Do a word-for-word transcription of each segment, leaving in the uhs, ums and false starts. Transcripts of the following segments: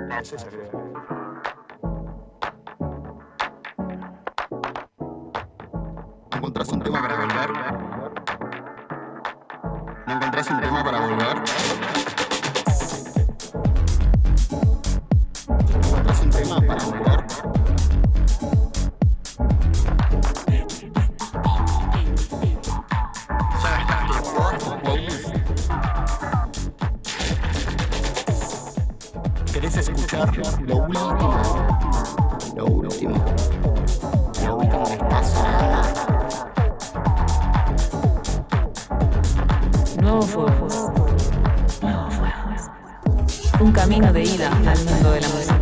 Ese es el video. ¿Encontrás un tema para volver? ¿No encontrás un tema para volver? ¿No encontrás un tema para volver? ¿Querés escuchar lo último? Lo último. Lo último del paso. Nuevos fuegos. Nuevos fuegos. Un camino de ida al mundo de la música.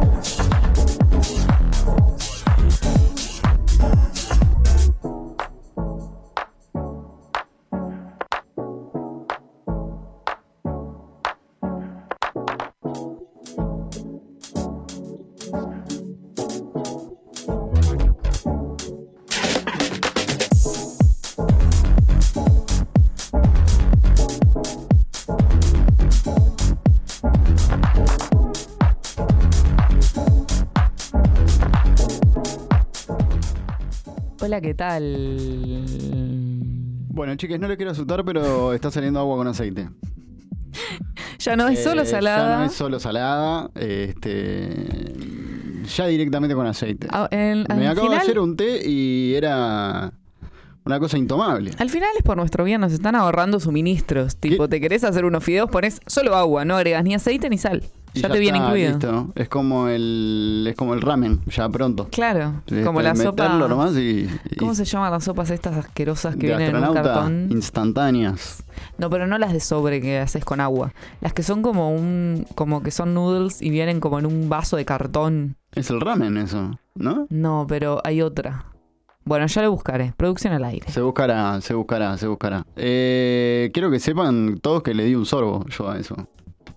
Hola, ¿qué tal? Bueno, chicas, no les quiero asustar, pero está saliendo agua con aceite. Ya no es solo Eh, salada. Ya no es solo salada. Este, ya directamente con aceite. Ah, el- Me al acabo de final- hacer un té y era una cosa intomable. Al final es por nuestro bien, nos están ahorrando suministros. Tipo, ¿Qué? te querés hacer unos fideos, pones solo agua, no agregas ni aceite ni sal. Y Ya te viene está, incluido. listo. Es como el es como el ramen, ya pronto. Claro, Es como la meterlo sopa. nomás y, y ¿Cómo se llaman las sopas estas asquerosas que de vienen en un astronauta cartón? instantáneas. No, pero no las de sobre que haces con agua. Las que son como un, como que son noodles y vienen como en un vaso de cartón. Es el ramen eso, ¿no? No, pero hay otra. Bueno, ya lo buscaré. Producción al aire. Se buscará, se buscará, se buscará. Eh, quiero que sepan todos que le di un sorbo yo a eso.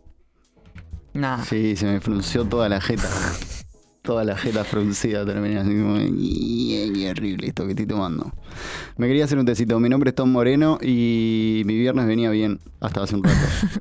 Nada. Sí, se me frunció toda la jeta. Toda la jeta fruncida terminé así como... "Y- Qué horrible esto que estoy tomando". Me quería hacer un tecito. Mi nombre es Tom Moreno y mi viernes venía bien hasta hace un rato.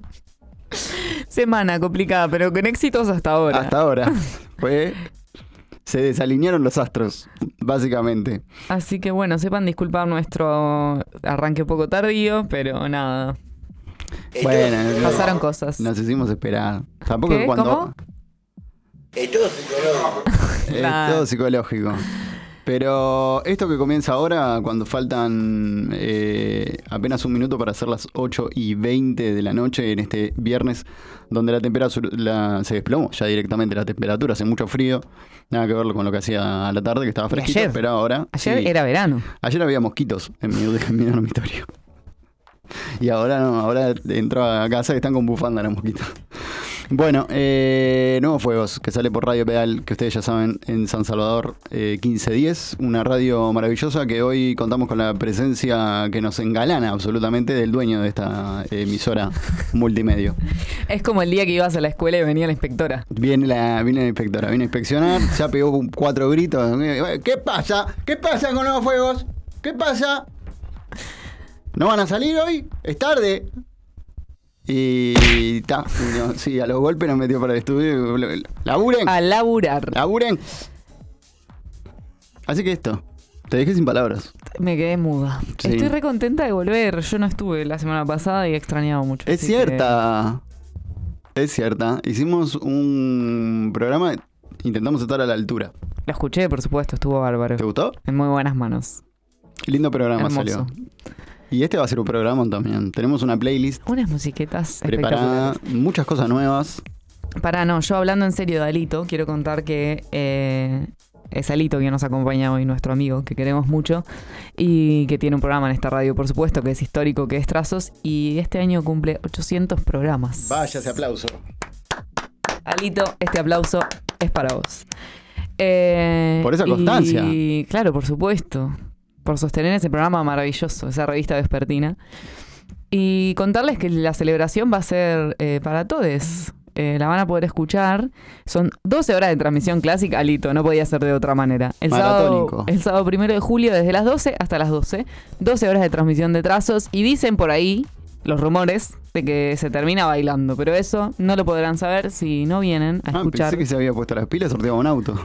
Semana complicada, pero con éxitos hasta ahora. Hasta ahora. Fue... Se desalinearon los astros, básicamente. Así que bueno, sepan disculpar nuestro arranque un poco tardío, pero nada. Bueno, Pasaron cosas. nos hicimos esperar. Tampoco ¿Qué? cuando... ¿Cómo? Es todo psicológico. Es Nah. todo psicológico. Pero esto que comienza ahora, cuando faltan eh, apenas un minuto para hacer las ocho y veinte de la noche en este viernes, donde la temperatura la- se desplomó ya directamente la temperatura, hace mucho frío, nada que ver con lo que hacía a la tarde, que estaba Y fresquito, ayer. pero ahora... Ayer sí. era verano. Ayer había mosquitos en mi, en mi dormitorio. Y ahora no, ahora entro a casa y están con bufanda los mosquitos. Bueno, eh, Nuevos Fuegos, que sale por Radio Pedal, que ustedes ya saben, en San Salvador, eh, quince diez, una radio maravillosa que hoy contamos con la presencia que nos engalana absolutamente del dueño de esta emisora multimedia. Es como el día que ibas a la escuela y venía la inspectora. Viene la, viene la inspectora, viene a inspeccionar, ya pegó cuatro gritos. ¿Qué pasa? ¿Qué pasa con Nuevos Fuegos? ¿Qué pasa? ¿No van a salir hoy? Es tarde. Y ta, no, sí, a los golpes nos metió para el estudio. ¡Laburen! A laburar. ¡Laburen! Así que esto, te dejé sin palabras. Me quedé muda. Sí. Estoy re contenta de volver. Yo no estuve la semana pasada y he extrañado mucho. Es así cierta. Es cierta. Hicimos un programa, intentamos estar a la altura. que Lo escuché, por supuesto, estuvo bárbaro. ¿Te gustó? En muy buenas manos. Lindo programa Hermoso. salió. Y este va a ser un programa también. Tenemos una playlist Unas musiquetas preparada, espectaculares. muchas cosas nuevas. Pará, no, yo hablando en serio de Alito, quiero contar que eh, es Alito quien nos acompaña hoy, nuestro amigo, que queremos mucho, y que tiene un programa en esta radio, por supuesto, que es histórico, que es Trazos, y este año cumple ochocientos programas. Vaya ese aplauso. Alito, este aplauso es para vos. Eh, Por esa constancia. Y claro, por supuesto. Por sostener ese programa maravilloso, esa revista vespertina. Y contarles que la celebración va a ser eh, para todos. Eh, la van a poder escuchar. Son doce horas de transmisión clásica, Alito, no podía ser de otra manera. El sábado, Maratónico. el sábado primero de julio, desde las doce hasta las doce. doce horas de transmisión de Trazos. Y dicen por ahí, los rumores de que se termina bailando. Pero eso no lo podrán saber si no vienen a Ah, escuchar. pensé que se había puesto las pilas, sorteaba un auto.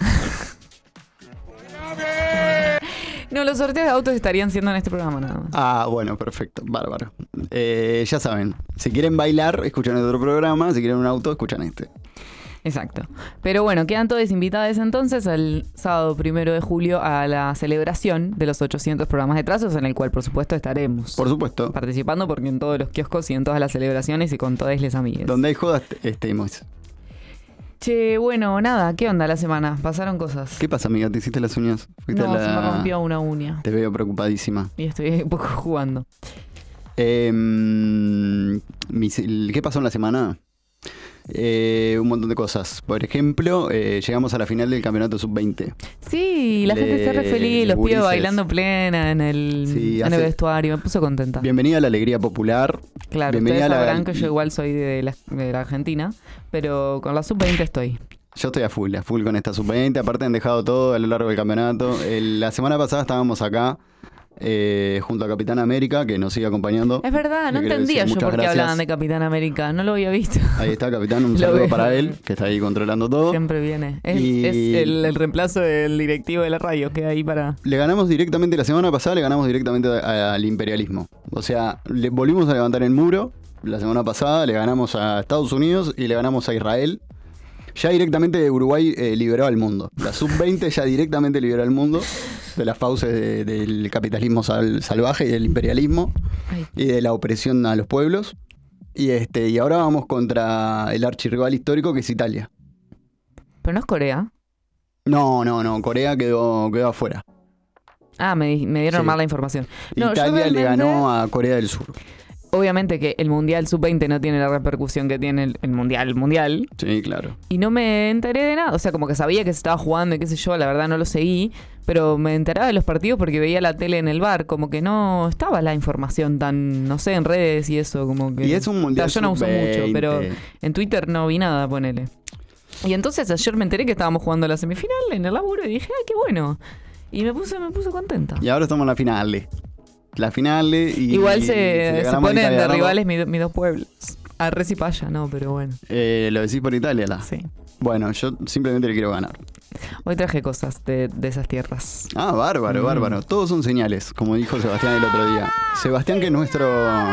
No, los sorteos de autos estarían siendo en este programa nada más. Ah, bueno, perfecto, bárbaro. Eh, ya saben, si quieren bailar, escuchan otro programa, si quieren un auto, escuchan este. Exacto. Pero bueno, quedan todos invitados entonces el sábado primero de julio a la celebración de los ochocientos programas de trazos, en el cual por supuesto estaremos Por supuesto, participando, porque en todos los kioscos y en todas las celebraciones y con todas las amigas. donde hay jodas, estemos. Che, bueno, nada, ¿qué onda la semana? ¿Pasaron cosas? ¿Qué pasa, amiga? ¿Te hiciste las uñas? ¿Fuiste No, a la- se me rompió una uña Te veo preocupadísima. y estoy un poco jugando. Eh, mis- ¿Qué pasó en la semana? Eh, un montón de cosas. Por ejemplo, eh, llegamos a la final del campeonato sub veinte. Sí, la gente está re Le- feliz, los gurises. pibes bailando plena en el, Sí, en el hace- vestuario, me puso contenta. Bienvenida a la alegría popular. Claro, bienvenida ustedes a la- sabrán que yo igual soy de la, de la Argentina, pero con la sub veinte estoy. Yo estoy a full, a full con esta sub veinte. Aparte han dejado todo a lo largo del campeonato. El- la semana pasada estábamos acá eh, junto a Capitán América, que nos sigue acompañando. Es verdad, no Le quiero entendía decir yo por muchas qué gracias. hablaban de Capitán América, no lo había visto. Ahí está, Capitán. Un Lo saludo veo. para él, que está ahí controlando todo. Siempre viene. Es, Y- es el, el reemplazo del directivo de la radio, que ahí para... Le ganamos directamente, la semana pasada le ganamos directamente a- al imperialismo. O sea, le volvimos a levantar el muro. La semana pasada le ganamos a Estados Unidos y le ganamos a Israel. Ya directamente Uruguay eh, liberó al mundo. La sub veinte ya directamente liberó al mundo de las fauces de- del capitalismo sal- salvaje y del imperialismo Ay, y de la opresión a los pueblos. Y este y ahora vamos contra el archirrival histórico que es Italia. pero no es Corea. No, no, no. Corea quedó, quedó afuera. Ah, me, di- me dieron Sí. mal la información. No, yo Italia le realmente- ganó a Corea del Sur. Obviamente que el Mundial sub veinte no tiene la repercusión que tiene el, el Mundial, el Mundial. Sí, claro. Y no me enteré de nada. O sea, como que sabía que se estaba jugando y qué sé yo, la verdad no lo seguí. Pero me enteraba de los partidos porque veía la tele en el bar. Como que no estaba la información tan, no sé, en redes y eso. Como que... Y es un mundial O sea, yo no uso sub veinte. mucho, pero en Twitter no vi nada, ponele. Y entonces ayer me enteré que estábamos jugando la semifinal en el laburo y dije, ay, qué bueno. Y me puse, me puse contenta. Y ahora estamos en la final. La final y... Igual y si se, le se ganamos a ponen Italia, de ¿no? rivales mis, mis dos pueblos. A Res y Paya, no, pero bueno. Eh, ¿Lo decís por Italia? La? Sí. Bueno, yo simplemente le quiero ganar. Hoy traje cosas de, de esas tierras. Ah, bárbaro, Mm. bárbaro. Todos son señales, como dijo Sebastián el otro día. Sebastián, que es nuestro...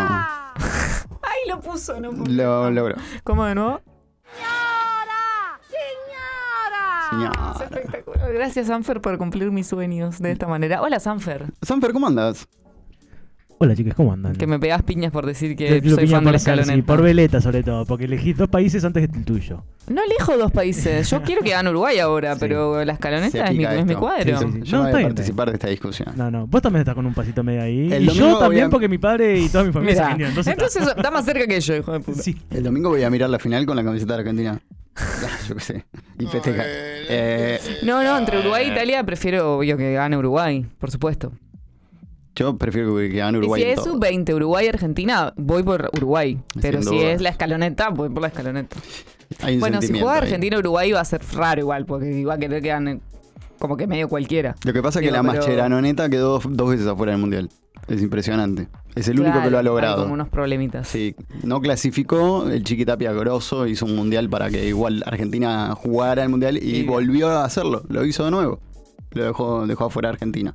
¡Ay, lo puso! No puso. Lo logró. ¿Cómo de nuevo? Es Señora. espectacular. Gracias, Sanfer, por cumplir mis sueños de esta manera. Hola, Sanfer. Sanfer, ¿cómo andas? Hola chicas, ¿cómo andan? Que me pegas piñas por decir Yo que lo soy piña fan de por la ser, sí, escaloneta. por veleta sobre todo, porque elegís dos países antes que el tuyo. No elijo dos países. Yo quiero que gane Uruguay ahora, Sí. pero la Se escaloneta es mi, pica es mi esto. cuadro. Sí, sí, sí. Yo no, No, voy está a bien, participar de esta discusión. No, no, vos también estás con un pasito medio ahí. El y domingo yo también voy a- porque mi padre y toda mi familia Mirá, se vendió. Entonces, entonces está más cerca que yo, hijo de puta. sí. El domingo voy a mirar la final con la camiseta de Argentina. Yo qué sé. Y festejar. Eh, No, no, entre Uruguay e Italia prefiero obvio que gane Uruguay, por supuesto. yo prefiero que gane Y Uruguay si en es todo. sub veinte Uruguay-Argentina, voy por Uruguay. Pero Sin si duda. es la escaloneta, voy por la escaloneta. Hay un Bueno, si sentimiento juega ahí. Argentina-Uruguay va a ser raro igual, porque iba a querer que gane como que medio cualquiera. Lo que pasa es que Digo, la pero- Mascherano quedó dos veces afuera del Mundial. Es impresionante. Es el único que lo ha Claro, logrado. hay como unos problemitas. Sí, no clasificó, el Chiquitapia grosso hizo un mundial para que igual Argentina jugara el mundial y Y- volvió a hacerlo, lo hizo de nuevo, lo dejó, dejó afuera a Argentina.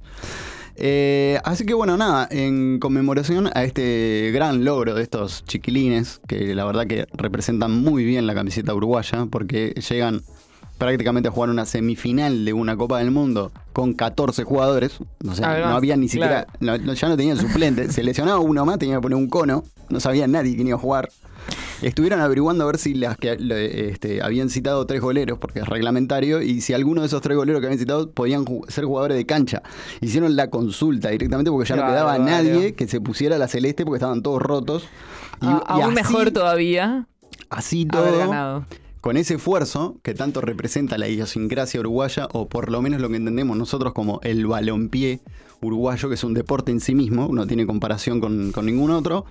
Eh, así que bueno, nada, en conmemoración a este gran logro de estos chiquilines, que la verdad que representan muy bien la camiseta uruguaya, porque llegan prácticamente a jugar una semifinal de una Copa del Mundo con catorce jugadores, o sea, Además, no había ni siquiera, claro. no- no- ya no tenían suplente, se lesionaba uno más, tenía que poner un cono, no sabía nadie quién iba a jugar. Estuvieron averiguando a ver si las que le- este, habían citado tres goleros, porque es reglamentario, y si alguno de esos tres goleros que habían citado podían ju- ser jugadores de cancha. Hicieron la consulta directamente porque ya no Claro, quedaba claro. nadie que se pusiera la celeste porque estaban todos rotos. Y, A- y aún así- mejor todavía Así haber todo, ganado. con ese esfuerzo que tanto representa la idiosincrasia uruguaya, o por lo menos lo que entendemos nosotros como el balompié uruguayo, que es un deporte en sí mismo, no tiene comparación con, con ningún otro.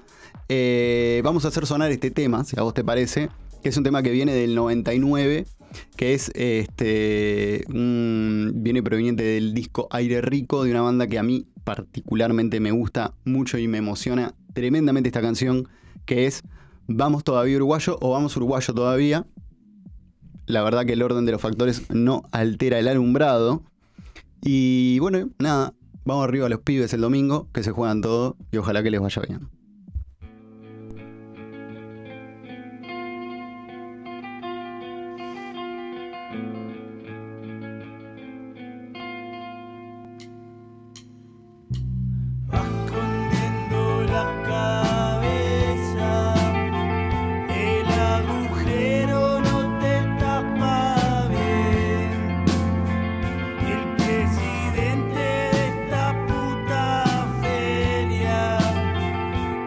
Eh, vamos a hacer sonar este tema, si a vos te parece, que es un tema que viene del noventa y nueve, que es este un- viene proveniente del disco Aire Rico, de una banda que a mí particularmente me gusta mucho y me emociona tremendamente esta canción, que es Vamos todavía uruguayo o Vamos uruguayo todavía. La verdad que el orden de los factores no altera el alumbrado. Y bueno, nada, vamos arriba a los pibes el domingo, que se juegan todo y ojalá que les vaya bien. Presidente de esta puta feria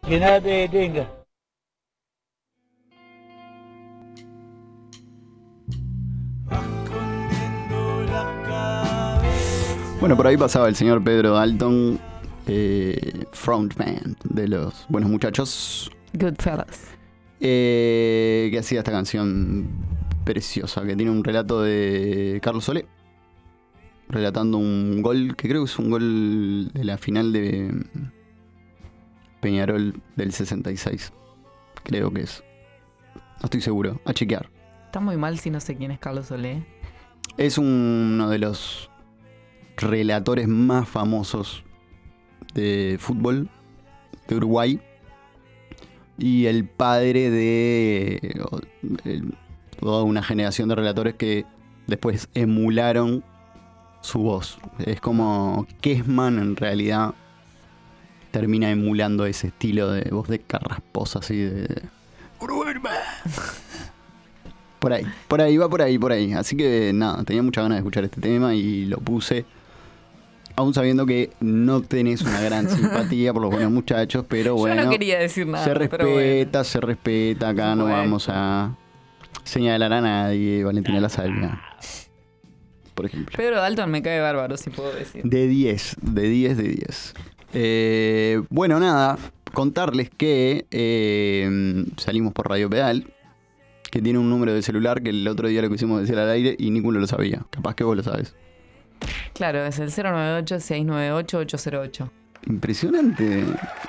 Que nada te detenga. Bueno, por ahí pasaba el señor Pedro Dalton, eh, frontman de los Buenos Muchachos, Goodfellas. eh, que hacía esta canción preciosa, que tiene un relato de Carlos Solé, relatando un gol, que creo que es un gol de la final de Peñarol del sesenta y seis. Creo que es. No estoy seguro, a chequear. Está muy mal si no sé quién es Carlos Solé. Es uno de los relatores más famosos de fútbol de Uruguay y el padre de eh, toda una generación de relatores que después emularon su voz. Es como Kessman en realidad termina emulando ese estilo de voz de carrasposa así de Uruguay. Por ahí, por ahí, va por ahí, por ahí. Así que nada, tenía muchas ganas de escuchar este tema y lo puse. Aún sabiendo que no tenés una gran simpatía por los Buenos Muchachos, pero bueno. Yo no quería decir nada. Se respeta, pero bueno. se respeta. Acá no Bueno. vamos a señalar a nadie. Valentina La Salvia, por ejemplo. Pedro Dalton me cae bárbaro, si puedo decir. De diez, de diez, de diez. Eh, bueno, nada, contarles que eh, salimos por Radio Pedal, que tiene un número de celular que el otro día lo quisimos decir al aire y ninguno lo sabía. Capaz que vos lo sabes. Claro, es el cero nueve ocho, seis nueve ocho, ocho cero ocho. Impresionante.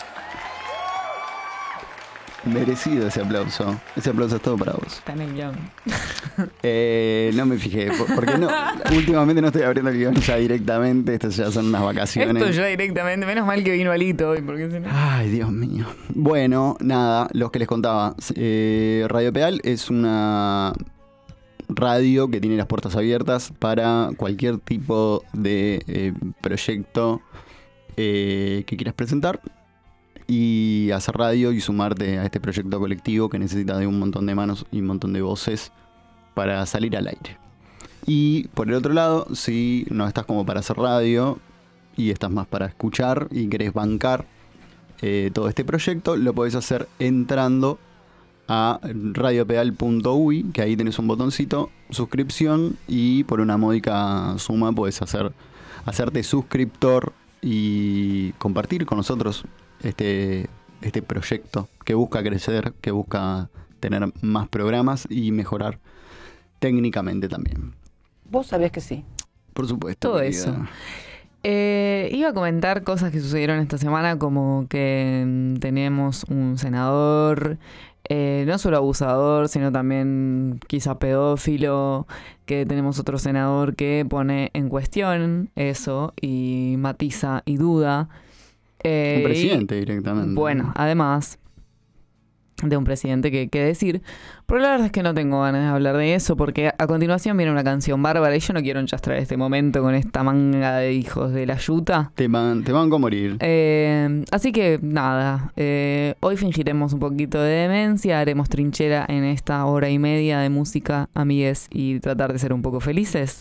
Merecido ese aplauso. Ese aplauso es todo para vos. Está en el guión. Eh, no me fijé, por- porque no, últimamente no estoy abriendo el guión ya directamente. Estas ya son unas vacaciones. Esto ya directamente. Menos mal que vino Alito hoy, porque si no... Ay, Dios mío. Bueno, nada, los que les contaba. Eh, Radio Pedal es una radio que tiene las puertas abiertas para cualquier tipo de eh, proyecto eh, que quieras presentar y hacer radio y sumarte a este proyecto colectivo que necesita de un montón de manos y un montón de voces para salir al aire. Y por el otro lado, si no estás como para hacer radio y estás más para escuchar y querés bancar eh, todo este proyecto, lo podés hacer entrando a radiopedal punto uy, que ahí tenés un botoncito, suscripción, y por una módica suma podés hacer, hacerte suscriptor y compartir con nosotros este, este proyecto que busca crecer, que busca tener más programas y mejorar técnicamente también. Vos sabés que sí. Por supuesto. Todo querida. eso. Eh, iba a comentar cosas que sucedieron esta semana, como que mm, tenemos un senador, eh, no solo abusador, sino también quizá pedófilo, que tenemos otro senador que pone en cuestión eso y matiza y duda. Eh, Un y- presidente directamente. Bueno, además de un presidente que, que decir, pero la verdad es que no tengo ganas de hablar de eso porque a continuación viene una canción bárbara y yo no quiero enchastrar este momento con esta manga de hijos de la yuta. Te van, te van a morir. Eh, así que nada, eh, hoy fingiremos un poquito de demencia, haremos trinchera en esta hora y media de música, amigues, y tratar de ser un poco felices.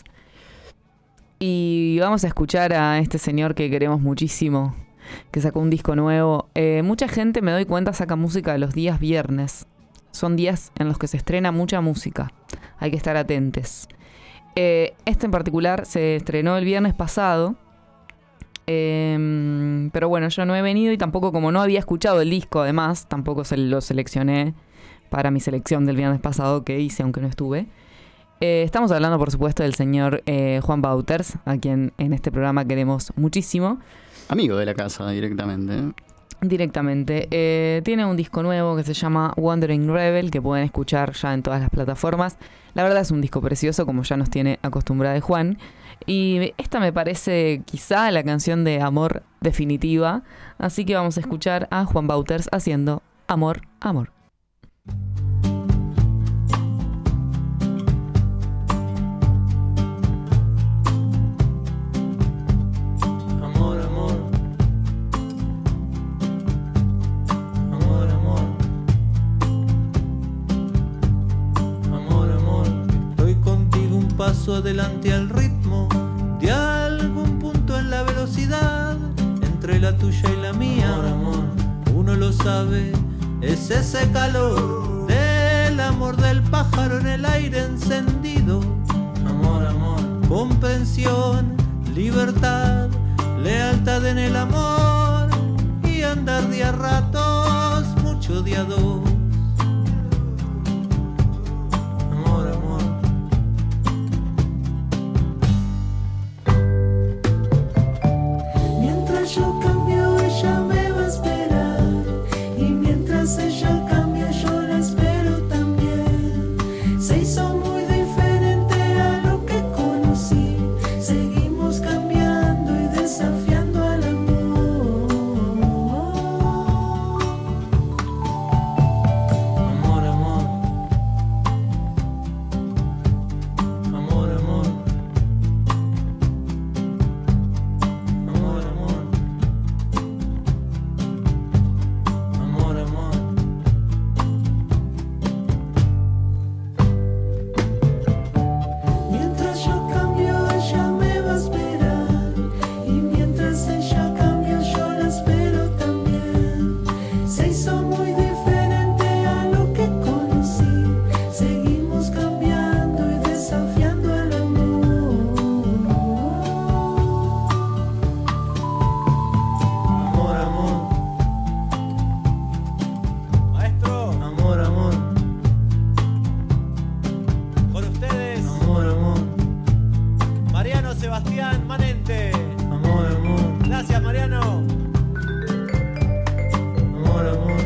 Y vamos a escuchar a este señor que queremos muchísimo, que sacó un disco nuevo. Eh, mucha gente, me doy cuenta, saca música los días viernes. Son días en los que se estrena mucha música. Hay que estar atentos. Eh, este en particular se estrenó el viernes pasado. Eh, pero bueno, yo no he venido y tampoco, como no había escuchado el disco, además, tampoco se lo seleccioné para mi selección del viernes pasado que hice, aunque no estuve. Eh, estamos hablando, por supuesto, del señor eh, Juan Wouters, a quien en este programa queremos muchísimo. Amigo de la casa directamente. Directamente. Eh, tiene un disco nuevo que se llama Wandering Rebel, que pueden escuchar ya en todas las plataformas. La verdad es un disco precioso, como ya nos tiene acostumbrada Juan. Y esta me parece quizá la canción de amor definitiva. Así que vamos a escuchar a Juan Wouters haciendo Amor, Amor. Amor, amor. Amor, amor. Amor, amor. Estoy contigo un paso adelante al ritmo de algún punto en la velocidad entre la tuya y la mía. Amor, amor. Uno los sabe, es ese calor del amor del pájaro en el aire encendido. Amor, amor, comprensión, libertad, lealtad en el amor y andar de a ratos, mucho de a dos. Amor, amor. Mientras yo cambio, ella me va a esperar. Y mientras ella cambia, yo la espero también. Se hizo muy diferente a lo que conocí. Seguimos cambiando y desafiando al amor. Amor, amor. Amor, amor. Amor, amor. Amor, amor. Mientras yo cambio, ella me va a esperar. Y mientras ella cambia, yo la espero también. Se hizo muy diferente a lo que conocí. Seguimos cambiando y desafiando al amor. Amor, amor. Maestro, Amor, amor. con ustedes, Amor, amor. Mariano Sebastián Manente. Amor, amor. Gracias, Mariano. Amor, amor.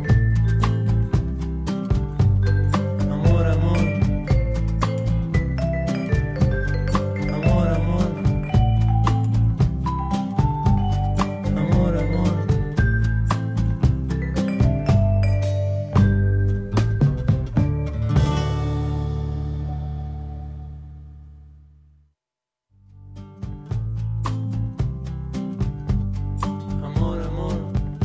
Amor, amor. Amor, amor. Amor, amor. Amor, amor.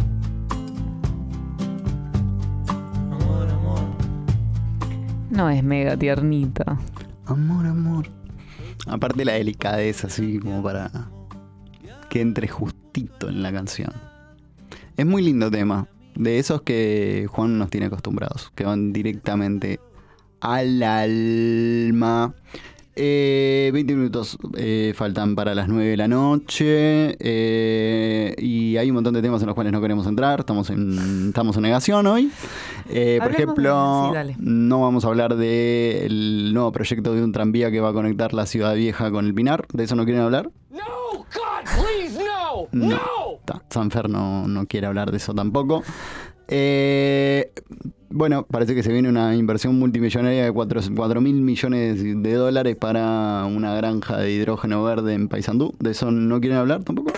Amor, amor. No es mega tiernita. Amor, amor. Aparte la delicadeza, así como para que entre justito en la canción. Es muy lindo tema. De esos que Juan nos tiene acostumbrados. Que van directamente al alma. Eh, veinte minutos eh, faltan para las nueve de la noche. Eh, y hay un montón de temas en los cuales no queremos entrar. Estamos en, estamos en negación hoy. Eh, por Hablemos ejemplo, de- sí, dale. no vamos a hablar del nuevo proyecto de un tranvía que va a conectar la Ciudad Vieja con el Pinar. ¿De eso no quieren hablar? No, God, please, no, No. no. Ta, Sanfer no, no quiere hablar de eso tampoco. Eh, bueno, parece que se viene una inversión multimillonaria de cuatro mil millones de dólares para una granja de hidrógeno verde en Paysandú. ¿De eso no quieren hablar tampoco?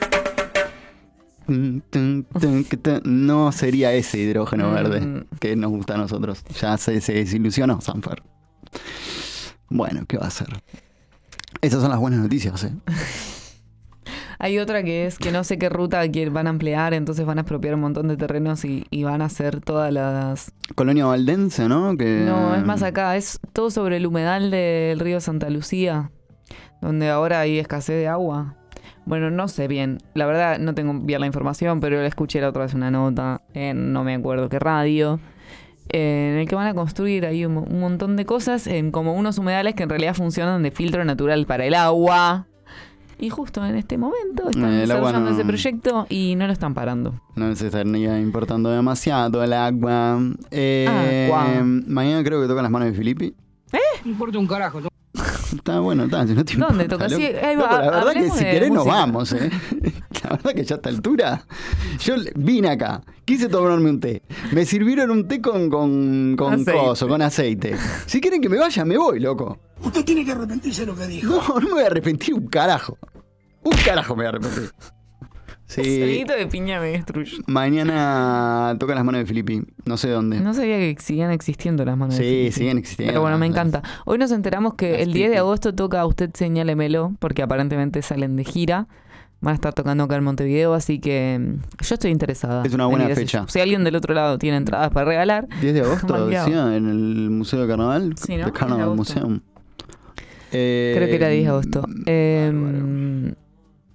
No sería ese hidrógeno Mm. verde que nos gusta a nosotros. Ya se, se desilusionó Sanfer. Bueno, ¿qué va a hacer? Esas son las buenas noticias, ¿eh? Hay otra que es que no sé qué ruta que van a ampliar, entonces van a expropiar un montón de terrenos y, y van a hacer todas las... Colonia Valdense, ¿no? Que... No, es más acá, es todo sobre el humedal del río Santa Lucía, donde ahora hay escasez de agua. Bueno, no sé bien, la verdad no tengo bien la información, pero escuché la otra vez una nota en no me acuerdo qué radio, eh, en el que van a construir ahí un, un montón de cosas, en como unos humedales que en realidad funcionan de filtro natural para el agua. Y justo en este momento están Eh, el agua desarrollando no- ese proyecto y no lo están parando. No se estaría importando demasiado el agua. Eh, Agua. Mañana creo que tocan las manos de Filippi. No importa un carajo. Está bueno, está. Si no te ¿Dónde importa, toca? loco. Sí, ahí va, Loco, la verdad que hablemos si de querés nos música. vamos, ¿eh? La verdad que ya a esta altura. Yo le- vine acá, quise tomarme un té. Me sirvieron un té con, con, con Aceite. coso, con aceite. Si quieren que me vaya, me voy, loco. Usted tiene que arrepentirse de lo que dijo. No, no me voy a arrepentir un carajo. Un carajo me voy a arrepentir. El Sí. sonidito de piña me destruye. Mañana tocan las manos de Filippi. No sé dónde. No sabía que siguen existiendo las manos de Sí, Filippi. siguen existiendo. Pero bueno, me encanta. Hoy nos enteramos que Las el diez de Titi. agosto toca Usted Señálemelo, porque aparentemente salen de gira. Van a estar tocando acá en Montevideo, así que mm, yo estoy interesada. Es una en buena ir a ese fecha. show. Si alguien del otro lado tiene entradas para regalar, diez de agosto, Maldeado. decía, en el Museo de Carnaval. Sí, ¿no? The Carnaval diez de agosto. Museum. Eh, creo que era diez de agosto. Eh, bárbaro.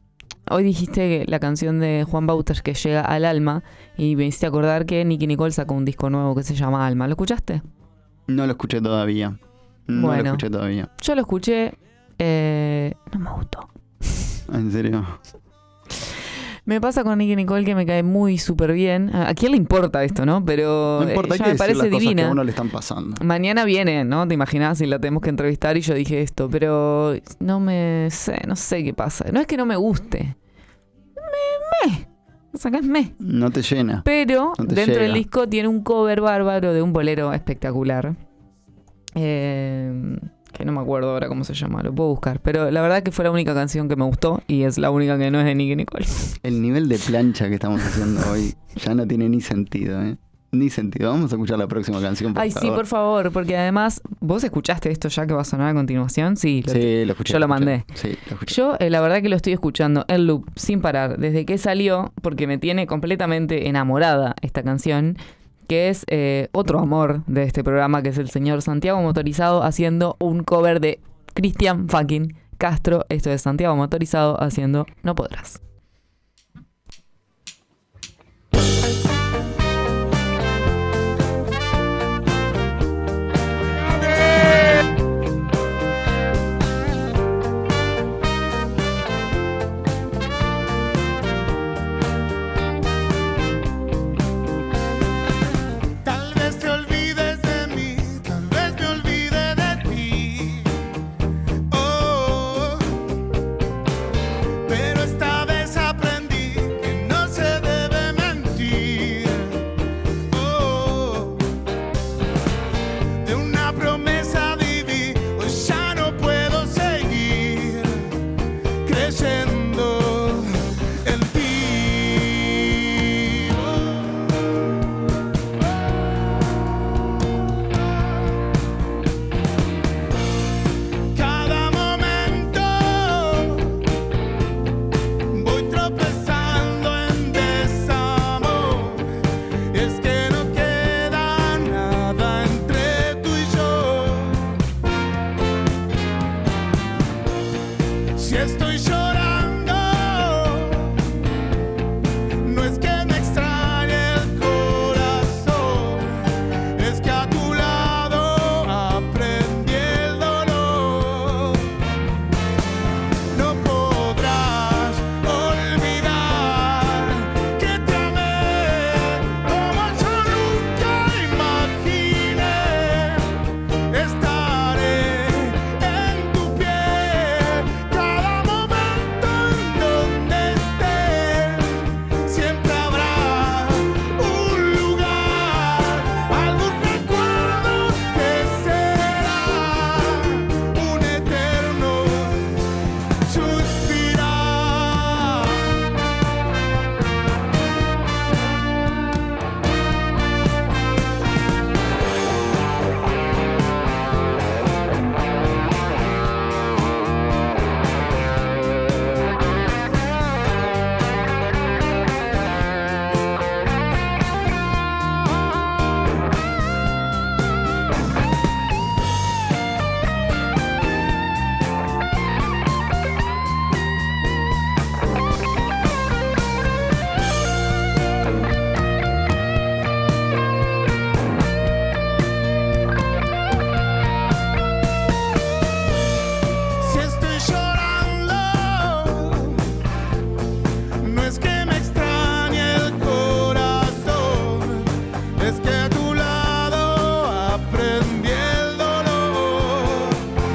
hoy dijiste la canción de Juan Bauters que llega al alma y me hiciste acordar que Nicki Nicole sacó un disco nuevo que se llama Alma. ¿Lo escuchaste? No lo escuché todavía. No Bueno. lo escuché todavía. Yo lo escuché, eh, no me gustó. ¿En serio? Me pasa con Nicki Nicole que me cae muy súper bien. ¿A quién le importa esto, no? Pero No importa, ella hay me que decir parece las cosas que divina. a uno le están pasando. Mañana viene, ¿no? Te imaginas si la tenemos que entrevistar y yo dije esto, pero no me sé, no sé qué pasa. No es que no me guste. Me, me. O sea, que es me. No te llena. Pero No te dentro llega. del disco tiene un cover bárbaro de un bolero espectacular. Eh, que no me acuerdo ahora cómo se llama, lo puedo buscar. Pero la verdad que fue la única canción que me gustó y es la única que no es de Nicki Nicole. El nivel de plancha que estamos haciendo hoy ya no tiene ni sentido, ¿eh? Ni sentido. Vamos a escuchar la próxima canción, por Ay, favor. sí, por favor, porque además, ¿vos escuchaste esto ya que va a sonar a continuación? Sí, lo, Sí, lo escuché. yo lo escuché. mandé. Sí, lo escuché. Yo, eh, la verdad que lo estoy escuchando en loop, sin parar, desde que salió, porque me tiene completamente enamorada esta canción, que es eh, otro amor de este programa, que es el señor Santiago Motorizado haciendo un cover de Cristian fucking Castro. Esto es Santiago Motorizado haciendo No Podrás. Tal vez te olvides de mí, tal vez me olvide de ti. Oh, pero esta vez aprendí que no se debe mentir. Oh, de una promesa viví, hoy ya no puedo seguir creyendo en ti. Cada momento voy tropezando en desamor. Es que no queda nada entre tú y yo. Si estoy llorando, no es que me extrañe el corazón, es que a tu lado aprendí el dolor. No podrás olvidar que te amé como yo nunca imaginé. Estaré en tu piel cada momento en donde estés. Siempre habrá un lugar, algún recuerdo que será un eterno suspirar. Si estoy llorando, no es que me extrañe el corazón, es que a tu lado aprendí el dolor.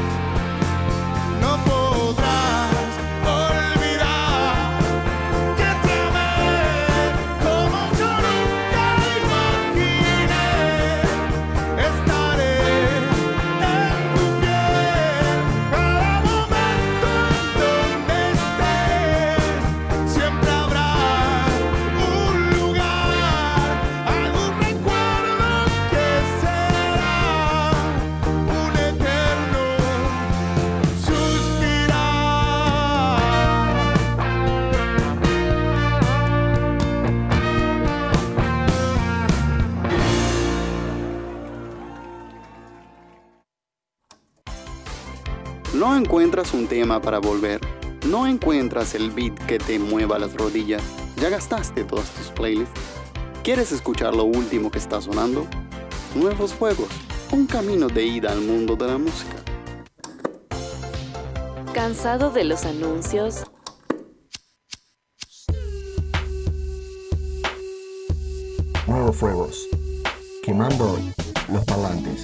No podrás olvidar que te amé como yo nunca imaginé. Estaré en tu piel cada momento en donde estés. Siempre habrá un lugar, algún recuerdo que será un eterno ¿No encuentras un tema para volver? No encuentras el beat que te mueva las rodillas. Ya gastaste todas tus playlists. ¿Quieres escuchar lo último que está sonando? Nuevos juegos. Un camino de ida al mundo de la música. ¿Cansado de los anuncios? Nuevos fuegos. Quemando los parlantes.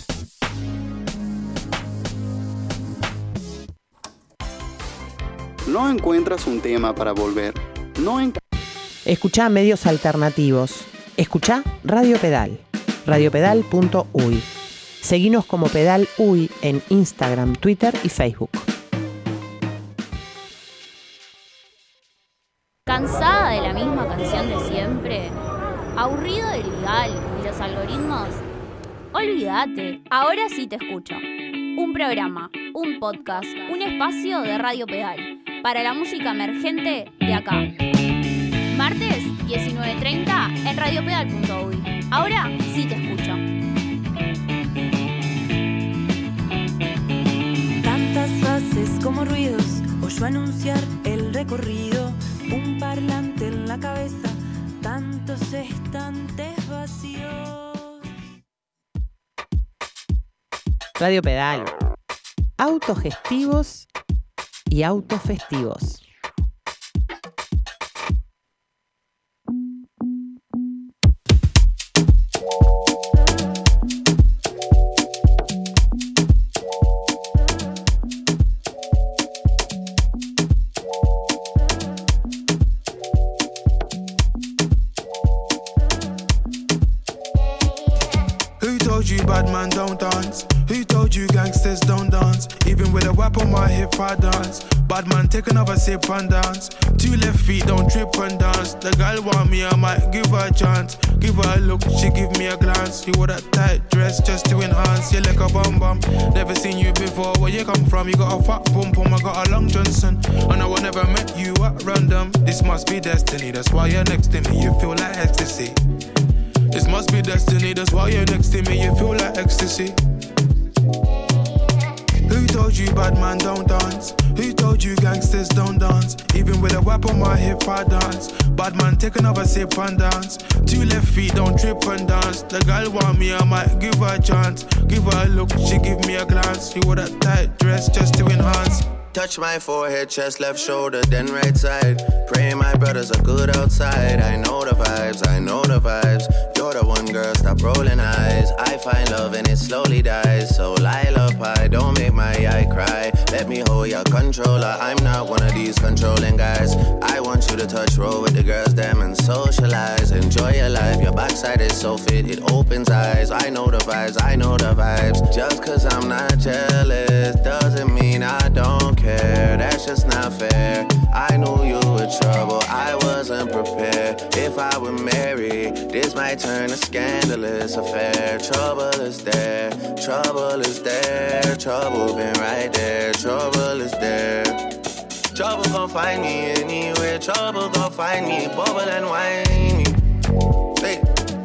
No encuentras un tema para volver. No encuentras... Escuchá medios alternativos. Escuchá Radio Pedal. radiopedal punto uy. Seguinos como Pedal Uy en Instagram, Twitter y Facebook. ¿Cansada de la misma canción de siempre? ¿Aburrido del legal y los algoritmos? Olvídate, ahora sí te escucho. Un programa, un podcast, un espacio de Radio Pedal para la música emergente de acá. Martes, diecinueve treinta en radiopedal punto uy. Ahora sí te escucho. Tantas frases como ruidos, oyó anunciar el recorrido, un parlante en la cabeza, tantos estantes vacíos. Radio Pedal. Autogestivos y autofestivos. Who told you bad man don't dance? Who told you gangsters don't dance? Even with a whip on my hip I dance. Bad man take another sip and dance. Two left feet don't trip and dance. The girl want me, I might give her a chance. Give her a look, she give me a glance. You wore that tight dress just to enhance. You like a bum bum. Never seen you before, where you come from? You got a fat bum bum, I got a long Johnson. I know I never met you at random. This must be destiny, that's why you're next to me. You feel like ecstasy. This must be destiny, that's why you're next to me. You feel like ecstasy. Who told you bad man don't dance? Who told you gangsters don't dance? Even with a whip on my hip I dance. Bad man take another sip and dance. Two left feet don't trip and dance. The girl want me, I might give her a chance. Give her a look, she give me a glance. She wore that tight dress just to enhance. Touch my forehead, chest, left shoulder, then right side. Pray my brothers are good outside. I know the vibes, I know the vibes. You're the one girl, stop rolling eyes. I find love and it slowly dies. So lullaby, don't make my eye cry. Let me hold your controller. I'm not one of these controlling guys. I want you to touch roll with the girls, them and socialize. Enjoy your life, your backside is so fit, it opens eyes. I know the vibes, I know the vibes. Just cause I'm not jealous doesn't mean I don't care. That's just not fair. I knew you were trouble, I wasn't prepared. If I were married, this might turn a scandalous affair. Trouble is there, trouble is there. Trouble been right there, trouble is there. Trouble gon' find me anywhere. Trouble gon' find me, bubble and whiny. Hey.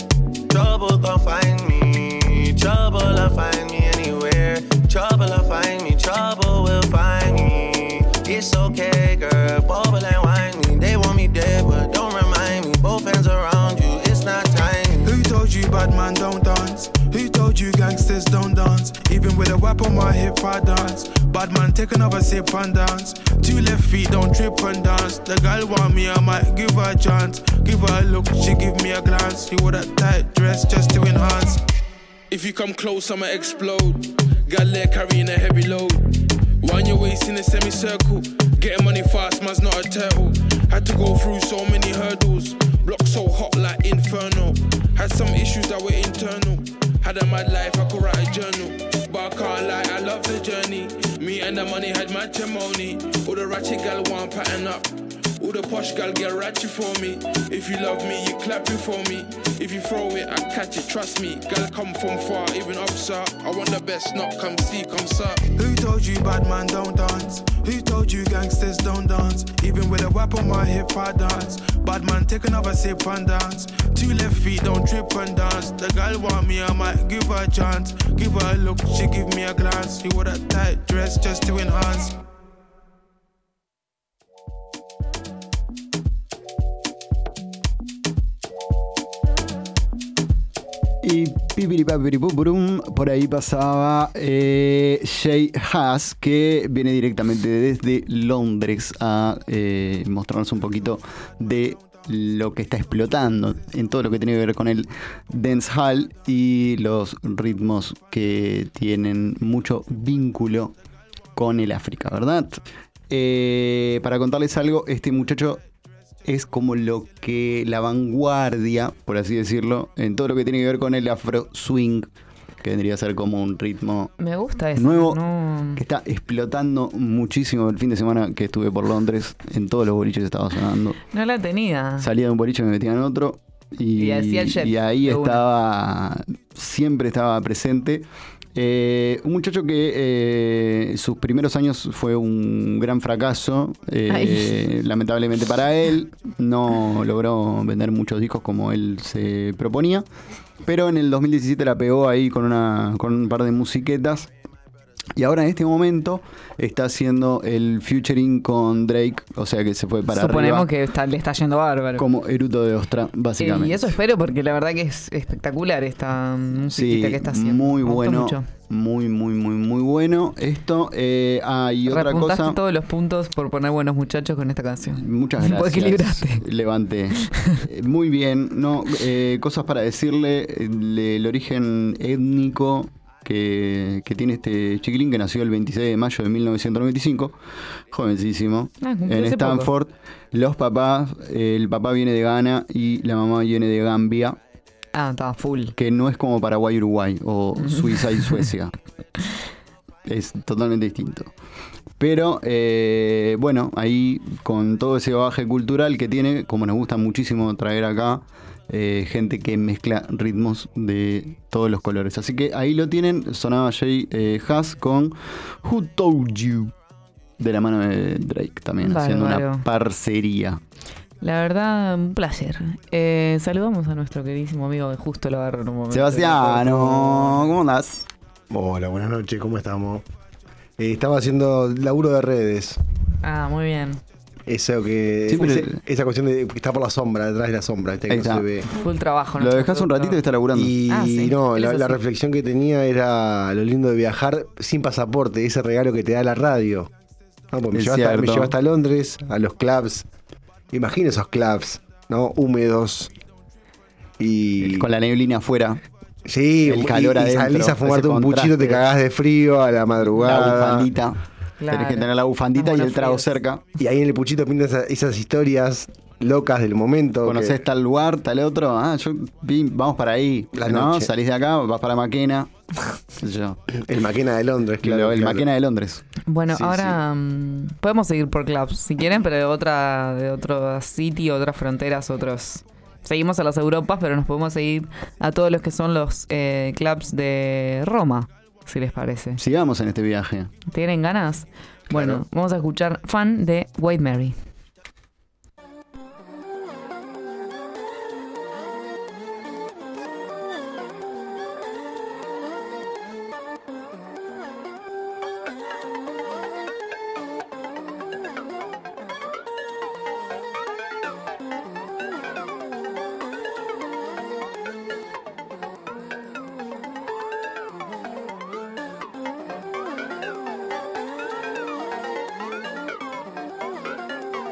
Trouble gon' find me. Trouble'll find me anywhere. Trouble'll find me. Trouble will find me. It's okay, girl. Bubble and whiny. They want me dead, but don't remind me. Both hands around you. It's not time. Who told you bad man don't dance? Who told you gangsters don't dance? Even with a whip on my hip I dance. Bad man take another sip and dance. Two left feet don't trip and dance. The girl want me, I might give her a chance. Give her a look, she give me a glance. She wore that tight dress just to enhance. If you come close, I'ma explode. Got leg carrying a heavy load. Wind your waist in a semicircle. Getting money fast, man's not a turtle. Had to go through so many hurdles. Block so hot like inferno. Had some issues that were internal. Had a mad life, I could write a journal. But I can't lie, I love the journey. Me and the money had matrimony. All the ratchet gal want pattern up. All the posh gal get ratchet for me. If you love me, you clap it for me. If you throw it, I catch it, trust me. Gal come from far, even up, sir. I want the best, not come see, come sir. Who told you bad man don't dance? Who told you gangsters don't dance? Even with a whip on my hip I dance. Bad man take another sip and dance. Two left feet don't trip and dance. The girl want me, I might give her a chance. Give her a look, she give me a glance. She wore that tight dress just to enhance. Y pipiripapiripupurum, por ahí pasaba eh, Jay Haas, que viene directamente desde Londres a eh, mostrarnos un poquito de lo que está explotando en todo lo que tiene que ver con el dancehall y los ritmos que tienen mucho vínculo con el África, ¿verdad? Eh, para contarles algo, este muchacho es como lo que la vanguardia, por así decirlo, en todo lo que tiene que ver con el afro swing, que vendría a ser como un ritmo Me gusta eso. nuevo No... que está explotando muchísimo. El fin de semana que estuve por Londres, en todos los boliches estaba sonando. No la tenía. Salía de un boliche y me metía en otro. Y, Y hacía el jet y ahí de una. estaba, siempre estaba presente. Eh, un muchacho que eh, sus primeros años fue un gran fracaso, eh, lamentablemente para él, no logró vender muchos discos como él se proponía, pero en el dos mil diecisiete la pegó ahí con, una, con un par de musiquetas. Y ahora en este momento está haciendo el featuring con Drake, o sea que se fue para Suponemos arriba que está, le está yendo bárbaro. como eruto de ostra, básicamente. Eh, y eso espero porque la verdad que es espectacular esta musiquita Sí, que está haciendo. muy Me gustó bueno, mucho. muy, muy, muy, muy bueno. Esto, eh, ah, y otra Repuntaste cosa. todos los puntos por poner buenos muchachos con esta canción. Muchas Vos gracias. equilibraste. Levanté. Eh, Muy bien. No, eh, cosas para decirle. El, el origen étnico que, que tiene este chiquilín que nació el veintiséis de mayo de mil novecientos noventa y cinco. Jovencísimo. Ah, cumplió En hace poco. Stanford. Los papás, eh, el papá viene de Ghana y la mamá viene de Gambia. Ah, estaba full. Que no es como Paraguay, Uruguay o Suiza y Suecia. Es totalmente distinto. Pero, eh, bueno, ahí con todo ese bagaje cultural que tiene, como nos gusta muchísimo traer acá, eh, gente que mezcla ritmos de todos los colores. Así que ahí lo tienen, sonaba Jay eh, Haas con Who Told You, de la mano de Drake también, haciendo Bárbaro. una parcería. La verdad, un placer. Eh, saludamos a nuestro queridísimo amigo de Justo lo agarro en un momento. Sebastiano, ¿cómo andás? Hola, buenas noches, ¿cómo estamos? Eh, estaba haciendo laburo de redes. Ah, muy bien. Eso que. Siempre- ese- esa cuestión de que está por la sombra, detrás de la sombra, este que Ahí no está. se ve. Full trabajo. Lo dejás un ratito y está laburando. Y Ah, sí, no, él la, es la así. reflexión que tenía era lo lindo de viajar sin pasaporte, ese regalo que te da la radio. No, porque me, Es lleva hasta, me cierto. lleva hasta Londres, a los clubs. Imagina esos clubs, ¿no? Húmedos. Y. Con la neblina afuera. Sí, el calor y, y adentro, salís a fumarte ese un puchito, te contraste. cagás de frío a la madrugada. La bufandita. Claro. Tenés que tener la bufandita Unos y el trago buenos fríos. cerca. Y ahí en el puchito pintan esas, esas historias locas del momento. Conocés que- tal lugar, tal otro. Ah, yo vi, vamos para ahí. La ¿no? noche. Salís de acá, vas para Maquena. qué sé yo. El Maquena de Londres, claro. Lo- el claro. Maquena de Londres. Bueno, Sí, ahora mm, podemos seguir por clubs si quieren, pero de otra, de otro city, otras fronteras, otros. Seguimos a las Europas, pero nos podemos seguir a todos los que son los eh, clubs de Roma, si les parece. Sigamos en este viaje. ¿Tienen ganas? Bueno, vamos a escuchar Fan de White Mary. Thank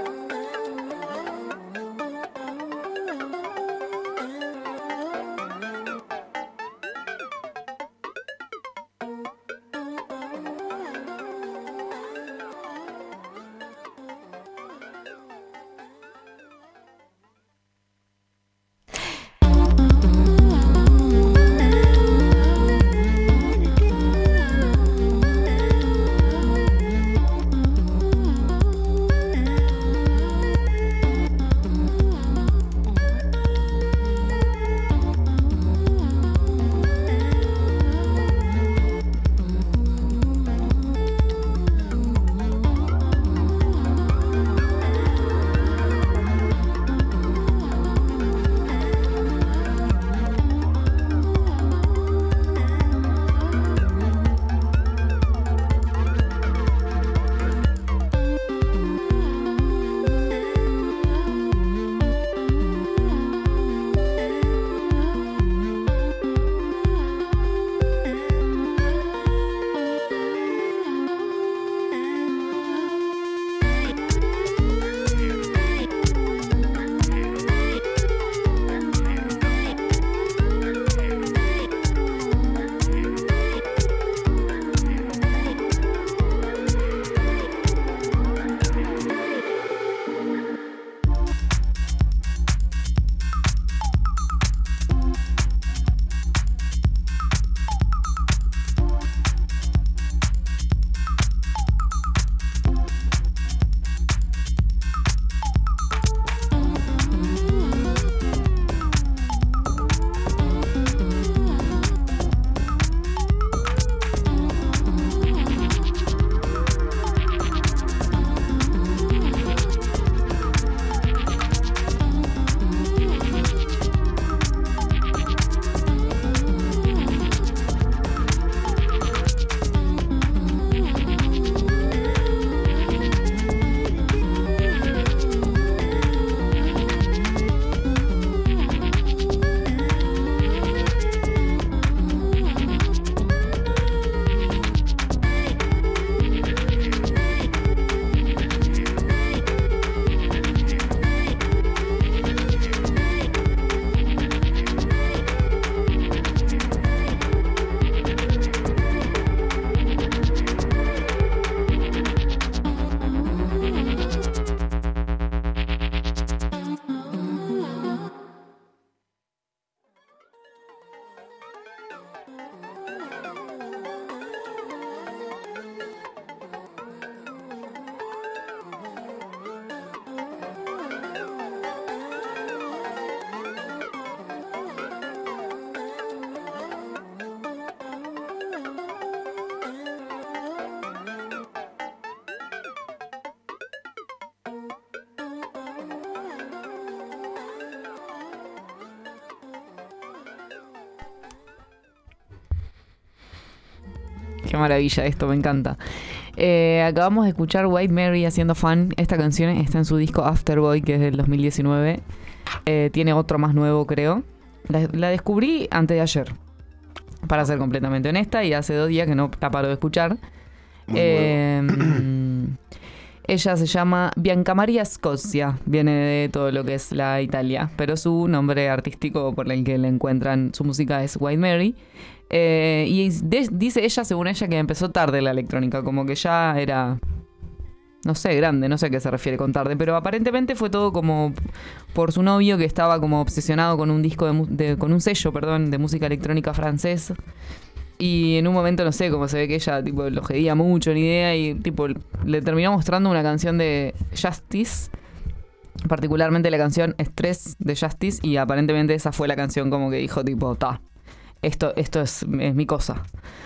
Qué maravilla esto, me encanta. Eh, acabamos de escuchar White Mary haciendo Fun. Esta canción está en su disco Afterboy, que es del dos mil diecinueve. Eh, tiene otro más nuevo, creo. La, la descubrí antes de ayer, para ser completamente honesta, y hace dos días que no la paro de escuchar. Eh, ella se llama Bianca Maria Scozia, viene de todo lo que es la Italia, pero su nombre artístico por el que le encuentran su música es White Mary. Eh, y de, dice ella, según ella, que empezó tarde la electrónica, como que ya era, no sé, grande, no sé a qué se refiere con tarde, pero aparentemente fue todo como por su novio, que estaba como obsesionado con un disco de, de con un sello, perdón, de música electrónica francés. Y en un momento, no sé, como se ve que ella tipo lo jodía mucho, ni idea, y tipo le terminó mostrando una canción de Justice, particularmente la canción Stress de Justice, y aparentemente esa fue la canción como que dijo tipo, ta, esto, esto es, es mi cosa.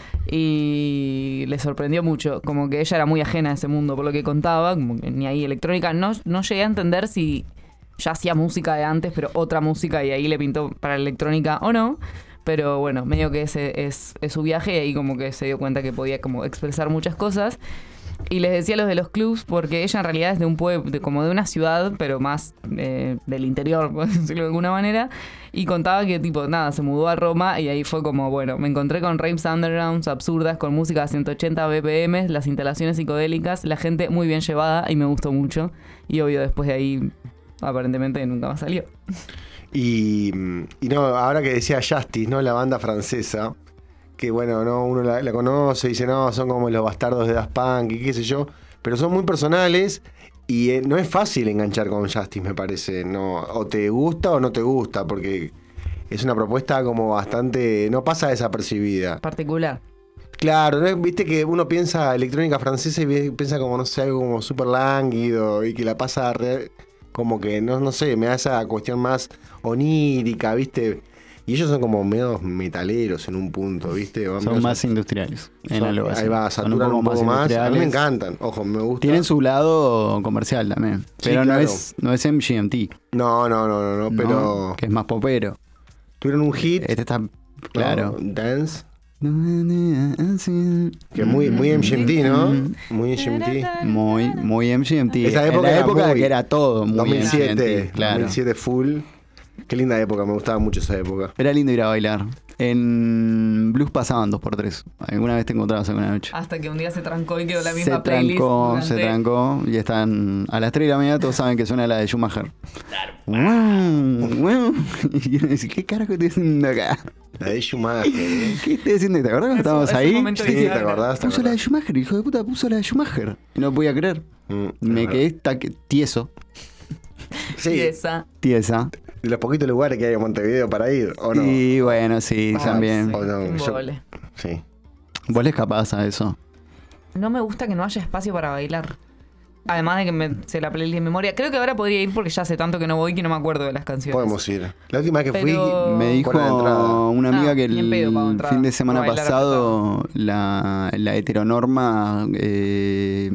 Y le sorprendió mucho, como que ella era muy ajena a ese mundo por lo que contaba, como que ni ahí electrónica, no, no llegué a entender si ya hacía música de antes, pero otra música, y ahí le pintó para la electrónica o no. Pero bueno, medio que ese es, es su viaje, y ahí como que se dio cuenta que podía como expresar muchas cosas. Y les decía los de los clubs, porque ella en realidad es de un pueblo, de, como de una ciudad, pero más eh, del interior, por decirlo de alguna manera. Y contaba que tipo, nada, se mudó a Roma, y ahí fue como, bueno, me encontré con raves undergrounds absurdas, con música a ciento ochenta B P M, las instalaciones psicodélicas, la gente muy bien llevada, y me gustó mucho. Y obvio, después de ahí, aparentemente nunca más salió. Y, y no, ahora que decía Justice, ¿no? La banda francesa, que bueno, no, uno la, la conoce y dice, no, son como los bastardos de Daft Punk y qué sé yo, pero son muy personales y eh, no es fácil enganchar con Justice, me parece, no, o te gusta o no te gusta, porque es una propuesta como bastante, no pasa desapercibida. Particular. Claro, ¿no? Viste que uno piensa electrónica francesa y piensa como, no sé, algo como súper lánguido y que la pasa re, como que, no, no sé, me da esa cuestión más onírica, ¿viste? Y ellos son como medio metaleros en un punto, ¿viste? Son medio más industriales. En son, algo así. Ahí va, saturan un, un poco más. A mí me encantan, ojo, me gusta. Tienen su lado comercial también. Sí, pero claro. no es no es M G M T. No, no, no, no, no, pero... No, que es más popero. Tuvieron un hit. Este está, claro. ¿No? Dance. Que muy, muy M G M T, ¿no? Muy M G M T. Muy, muy M G M T. Esa época, en la época muy, que era todo muy dos mil siete, M G M T, claro. dos mil siete full. Qué linda época, me gustaba mucho esa época. Era lindo ir a bailar. En Blues pasaban dos por tres. Alguna vez te encontrabas alguna noche. Hasta que un día se trancó y quedó la misma se playlist. Trancó, durante... Se trancó y están a las tres de la mañana, todos saben que suena la de Schumacher. Claro. Wow, wow. Y quieren decir, ¿qué carajo estoy haciendo acá? La de Schumacher. ¿eh? ¿Qué estoy haciendo? ¿Te acordás que estábamos ahí? Sí, ¿te acordás? Puso la de Schumacher, hijo de puta, puso la de Schumacher. Y no podía creer. Mm, Me quedé taque, tieso. Sí. Tiesa. Tiesa. De los poquitos lugares que hay en Montevideo para ir, ¿o no? Y bueno, sí, Ah, también. sí. ¿O no? Yo- Vole. sí. ¿Vos le escapás a eso? No me gusta que no haya espacio para bailar. Además de que me sé la playlist de memoria. Creo que ahora podría ir porque ya hace tanto que no voy que no me acuerdo de las canciones. Podemos ir. La última vez que Pero- fui, Me dijo fuera de entrada. una amiga Ah, que ni en pedo pago el entrada. fin de semana No bailar pasado la, la heteronorma eh,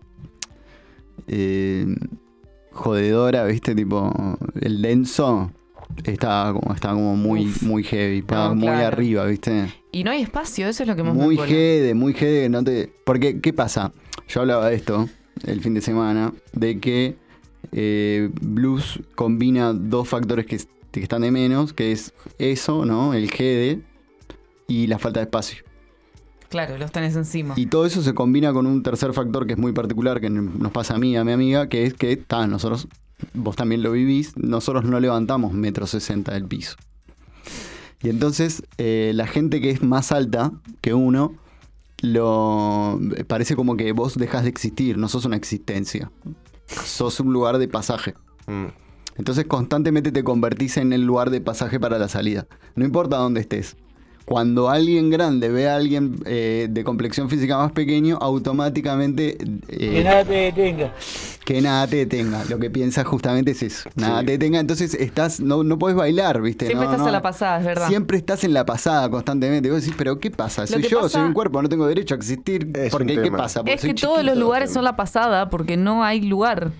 eh, jodedora, ¿viste? Tipo, el denso estaba como, estaba como muy, Uf. muy heavy, estaba No, muy claro. arriba, ¿viste? Y no hay espacio, eso es lo que más Muy me jede, muy jede, no te... Porque, ¿qué pasa? Yo hablaba de esto el fin de semana, de que eh, blues combina dos factores que, que están de menos, que es eso, ¿no? El jede y la falta de espacio. Claro, los tenés encima. Y todo eso se combina con un tercer factor que es muy particular, que nos pasa a mí, a mi amiga, que es que, ta, nosotros, vos también lo vivís, nosotros no levantamos metro sesenta del piso. Y entonces, eh, la gente que es más alta que uno, lo parece como que vos dejás de existir, no sos una existencia. Sos un lugar de pasaje. Mm. Entonces, constantemente te convertís en el lugar de pasaje para la salida. No importa dónde estés. Cuando alguien grande ve a alguien eh, de complexión física más pequeño, automáticamente... eh, Que nada te detenga. que nada te detenga. Lo que piensas justamente es eso. Nada Sí. te detenga, entonces estás no, no podés bailar, ¿viste? Siempre No, estás no. a la pasada, es verdad. Siempre estás en la pasada constantemente. Vos decís, ¿pero qué pasa? Soy que yo, pasa- soy un cuerpo, no tengo derecho a existir. Es Porque un ¿qué tema. pasa? Porque Es soy que todos chiquito. los lugares son la pasada porque no hay lugar.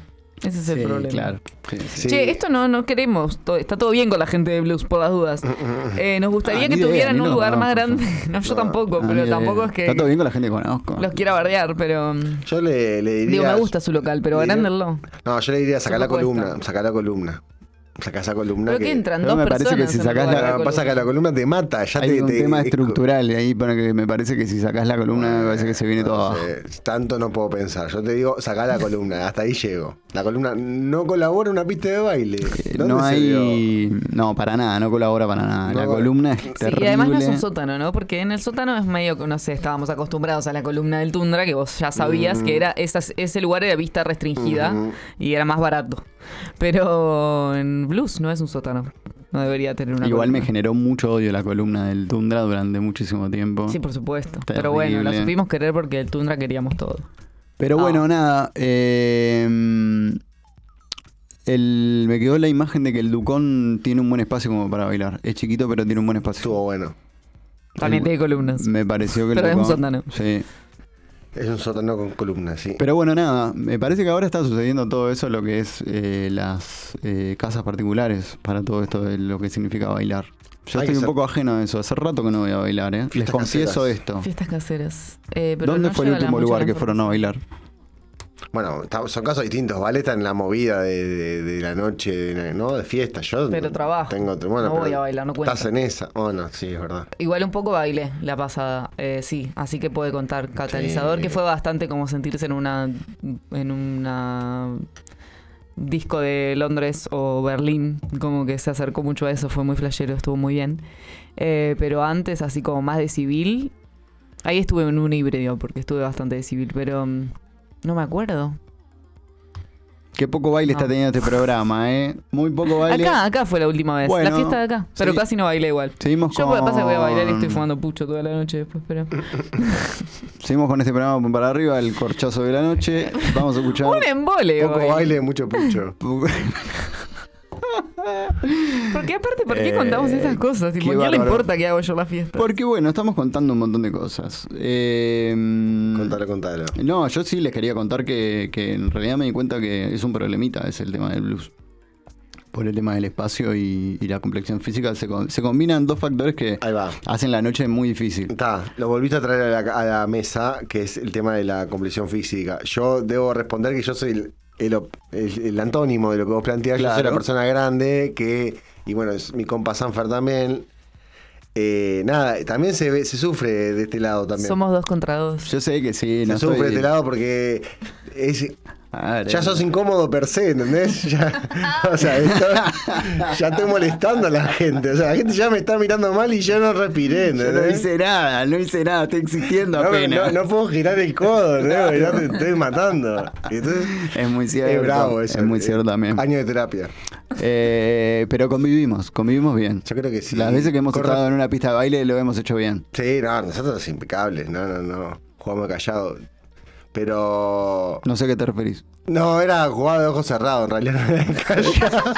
Ese es el Sí, problema. claro. Sí, sí. Che, esto no, no queremos. to- Está todo bien con la gente de blues, por las dudas. Eh, nos gustaría Ah, que ni idea, tuvieran ni un lo lugar más conozco grande. No, yo tampoco, Ah, pero ni tampoco idea. es que Está todo bien con la gente que conozco. los quiera bardear, pero... Yo le, le diría. Digo, me gusta su local, pero le diría- agrándenlo. No, yo le diría sacar la propuesta. columna. Sacar la columna. Sacar esa columna. Pero que entran dos me parece personas que si en sacás lugar de la- la Pasa que columna. la columna te mata. Ya Hay te, un te- tema es co- estructural ahí para que me parece que si sacás la columna me parece que se viene todo No abajo. sé, tanto no puedo pensar. Yo te digo, sacá la columna, hasta ahí llego. La columna no colabora en una pista de baile. ¿Dónde No se hay... No, para nada, no colabora para nada. La No. columna es Sí, terrible. y además no es un sótano, ¿no? Porque en el sótano es medio que, no sé, estábamos acostumbrados a la columna del Tundra, que vos ya sabías Mm. que era esa, ese lugar era vista restringida Ujú. y era más barato. Pero en blues no es un sótano. No debería tener una Igual me columna. generó mucho odio la columna del Tundra durante muchísimo tiempo. Sí, por supuesto. Terrible. Pero bueno, la supimos querer porque el Tundra queríamos todo. Pero Ah. bueno, nada. eh, el, me quedó la imagen de que el Ducón tiene un buen espacio como para bailar. Es chiquito, pero tiene un buen espacio. Estuvo bueno. También tiene columnas. Me pareció que el Pero es un Ducón- sótano. Sí. Es un sótano con columnas, sí. Pero bueno, nada, me parece que ahora está sucediendo todo eso, lo que es eh, las eh, casas particulares para todo esto de lo que significa bailar. Yo Hay estoy que un ser- poco ajeno a eso, hace rato que no voy a bailar, ¿eh? Les Fiestas confieso caseras. esto. Fiestas caseras. Eh, pero ¿Dónde no fue el llega la- último mucho lugar la que fueron a bailar? Bueno, está- son casos distintos. Vale está en la movida de, de- de la noche, de, ¿no? De fiesta. Yo Pero trabajo. Tengo otro. Bueno, No voy pero a bailar, no cuenta. Estás en esa. Bueno, sí, es verdad. Igual un poco bailé la pasada, eh, sí, así que puede contar Catalizador, Sí. que fue bastante como sentirse en una en una disco de Londres o Berlín, como que se acercó mucho a eso, fue muy flashero, estuvo muy bien. Eh, pero antes, así como más de civil, ahí estuve en un híbrido, porque estuve bastante de civil, pero mm, no me acuerdo. Qué poco baile No. está teniendo este programa, ¿eh? Muy poco baile. Acá, acá fue la última vez, Bueno, la fiesta de acá, pero sí. casi no bailé igual. Seguimos Yo con... lo que pasa es que voy a bailar y estoy fumando pucho toda la noche después, pero... Seguimos con este programa para arriba, el corchazo de la noche. Vamos a escuchar... Un embole, Poco hoy. baile, mucho pucho. Porque aparte, ¿por qué Eh, contamos estas cosas? Tipo, qué ¿a quién le bárbaro. importa que hago yo la fiesta? Porque bueno, estamos contando un montón de cosas. Eh, Contalo, contalo. No, yo sí les quería contar que, que en realidad me di cuenta que es un problemita, es el tema del blues. Por el tema del espacio y, y la complexión física se, con- se combinan dos factores que Ahí va. hacen la noche muy difícil. Está, lo volviste a traer a la, a la mesa, que es el tema de la complexión física. Yo debo responder que yo soy el, el, op- el- el antónimo de lo que vos planteás. Yo soy Claro. la persona grande que, y bueno, es mi compa Sanfer también. Eh, nada, también se ve, se sufre de este lado también. Somos dos contra dos. Yo sé que sí, se no sufre estoy- de este lado porque es, A ver, ya eh, sos incómodo per se, ¿entendés? Ya, o sea, esto- ya estoy molestando a la gente. O sea, la gente ya me está mirando mal y yo no respiré, yo no ¿entendés? hice nada, no hice nada, estoy existiendo No, apenas. no, no puedo girar el codo, ¿no? Ya te estoy matando. Entonces, Es muy cierto. es bravo eso. Es muy cierto también. Año de terapia. Eh, pero convivimos, convivimos bien. Yo creo que sí. Las veces que hemos Corre- estado en una pista de baile lo hemos hecho bien. Sí, no, nosotros impecables. No, no, no. Jugamos callado. Pero. No sé a qué te referís. No, era jugado de ojos cerrados, en realidad no era callado.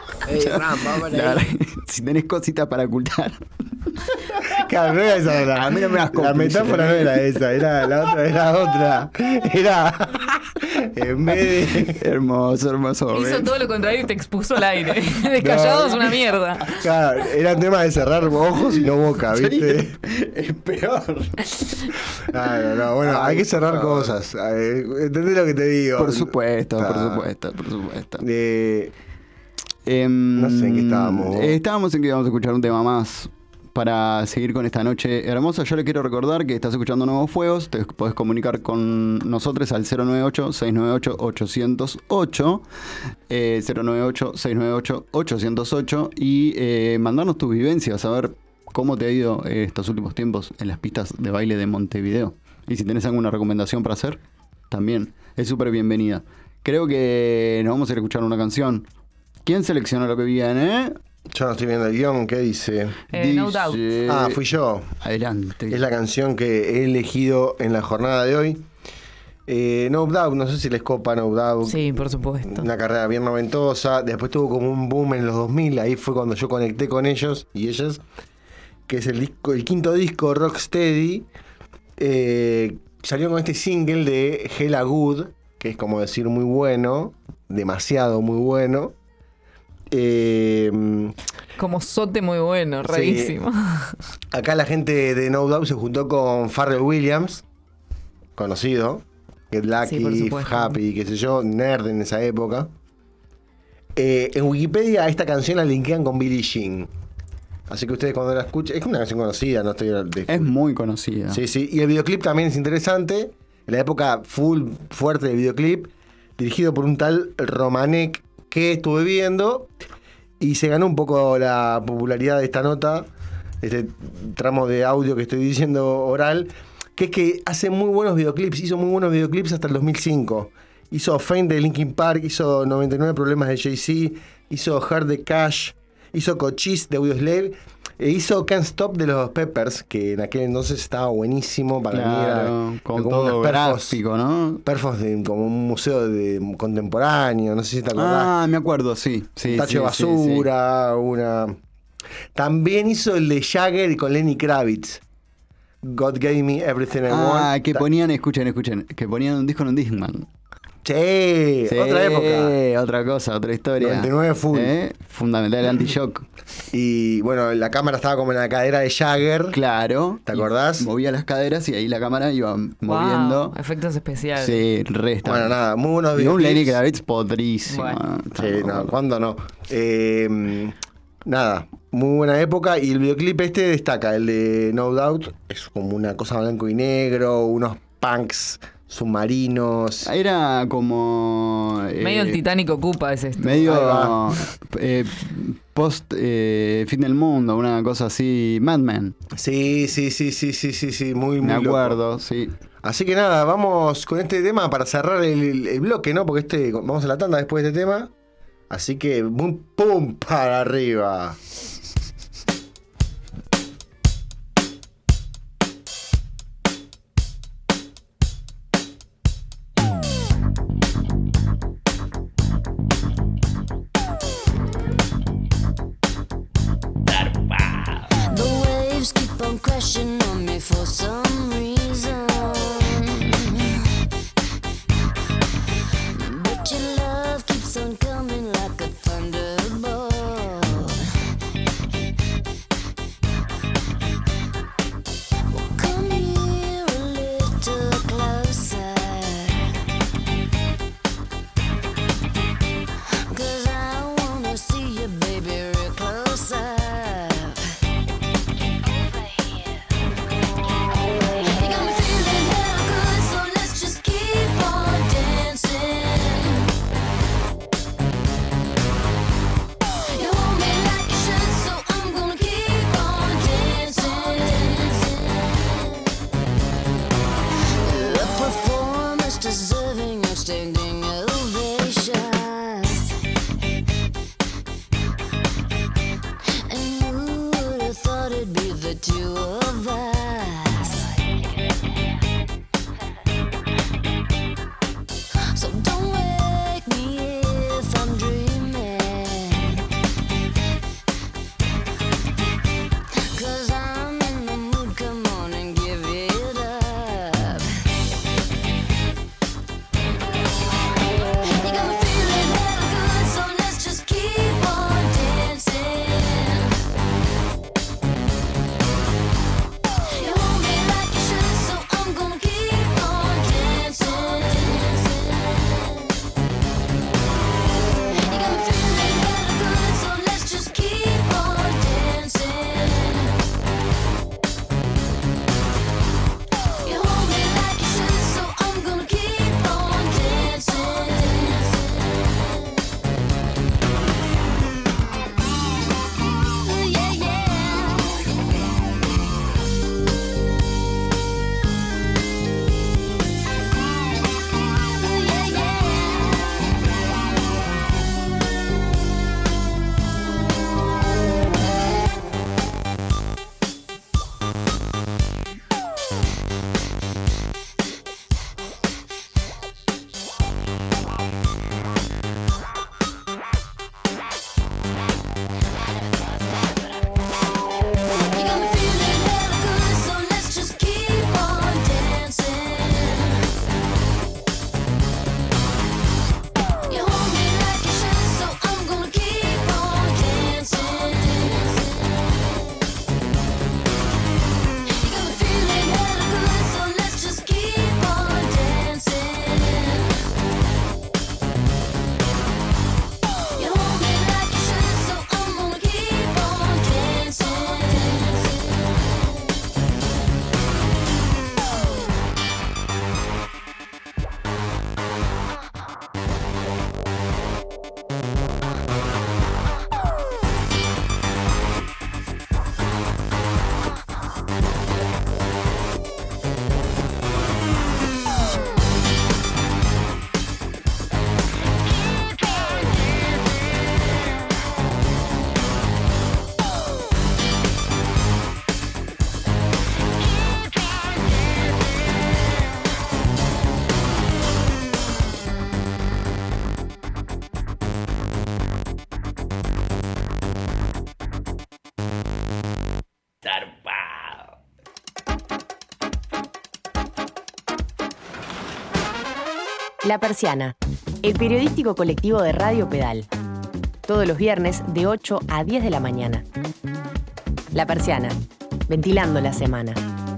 La verdad, si tenés cositas para ocultar. Claro, no era esa. Era, A mí no me das La cómplice. metáfora no era esa, era la otra, era otra. Era. En vez de. Hermoso, hermoso. Hizo ¿ves? todo lo contrario y te expuso al aire. De callado es una mierda. Claro, era tema de cerrar ojos y no boca, ¿viste? Es peor. No, no, no, bueno, Ay, hay que cerrar por favor. cosas. Eh, ¿Entendés lo que te digo? Por supuesto, por Ah. supuesto, por supuesto. Eh, Em, No sé en qué estábamos, vos. eh, estábamos en que íbamos a escuchar un tema más para seguir con esta noche hermosa. Yo le quiero recordar que estás escuchando Nuevos Fuegos. Te podés comunicar con nosotros al cero nueve ocho, seis nueve ocho, ocho cero ocho. Eh, cero nueve ocho, seis nueve ocho, ocho cero ocho. Y eh, mandarnos tus vivencias, a ver cómo te ha ido eh, estos últimos tiempos en las pistas de baile de Montevideo. Y si tenés alguna recomendación para hacer, también es súper bienvenida. Creo que nos vamos a ir a escuchar una canción. ¿Quién seleccionó lo que viene? yo no estoy viendo el guión, ¿qué dice? Eh, no doubt. Dice- Ah, fui yo. Adelante. Es la canción que he elegido en la jornada de hoy. Eh, No Doubt, no sé si les copa No Doubt. Sí, por supuesto. Una carrera bien noventosa. Después tuvo como un boom en los dos mil. Ahí fue cuando yo conecté con ellos y ellas. Que es el disco, el quinto disco, Rocksteady. Eh, salió con este single de Hella Good, que es como decir muy bueno, demasiado muy bueno. Eh, Como sote muy bueno, sí. rarísimo. Acá la gente de No Doubt se juntó con Pharrell Williams, conocido, Get Sí, por Lucky, supuesto. Happy, qué sé yo, nerd en esa época. Eh, en Wikipedia esta canción la linkean con Billie Jean. Así que ustedes cuando la escuchen, es una canción conocida, no estoy de... Es muy conocida. Sí, sí, y el videoclip también es interesante. En la época full fuerte del videoclip, dirigido por un tal Romanek que estuve viendo y se ganó un poco la popularidad de esta nota, este tramo de audio que estoy diciendo oral, que es que hace muy buenos videoclips, hizo muy buenos videoclips hasta el dos mil cinco. Hizo Faint de Linkin Park, hizo noventa y nueve Problemas de Jay-Z, hizo Hard de Cash, hizo Cochise de Audioslave, e hizo Can't Stop de los Peppers, que en aquel entonces estaba buenísimo, para Claro, mí era con como todo unos perfos- gráfico, ¿no? Perfos de como un museo de contemporáneo, no sé si te acordás. Ah, me acuerdo, sí. sí un tacho sí, de sí, sí. basura, una... También hizo el de Jagger con Lenny Kravitz. God Gave Me Everything I Want. Ah, que Ta- ponían, escuchen, escuchen, que ponían un disco en un Discman. Che, Sí, otra época. Otra cosa, otra historia. noventa y nueve full. ¿Eh? Fundamental, el anti-shock. Y bueno, la cámara estaba como en la cadera de Jagger. Claro. ¿Te acordás? Y movía las caderas y ahí la cámara iba moviendo. Wow, efectos especiales. Sí, resta. Bueno, nada, muy buenos Y un videoclips. Lenny Kravitz podrísimo. Bueno. Sí, no, ¿cuándo no? Eh, nada, muy buena época. Y el videoclip este destaca, el de No Doubt. Es como una cosa blanco y negro, unos punks submarinos. Era como. eh, Medio el Titanic ocupa es esto. Ahí Medio va. eh, post eh, fin del mundo, una cosa así. Mad Men. Sí, sí, sí, sí, sí, sí, sí, muy, muy Me loco. acuerdo, sí. Así que nada, vamos con este tema para cerrar el, el- el bloque, ¿no? Porque este vamos a la tanda después de este tema. Así que boom, pum, para arriba. The waves keep on crashing on me for some reason. But your love keeps on coming like a thunderbolt. Well, come here a little closer. 'Cause I wanna see you, baby, real closer. You La Persiana, el periodístico colectivo de Radio Pedal. Todos los viernes de ocho a diez de la mañana. La Persiana, ventilando la semana.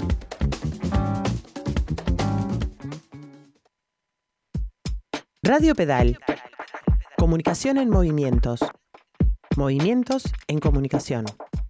Radio Pedal. Comunicación en movimientos. Movimientos en comunicación.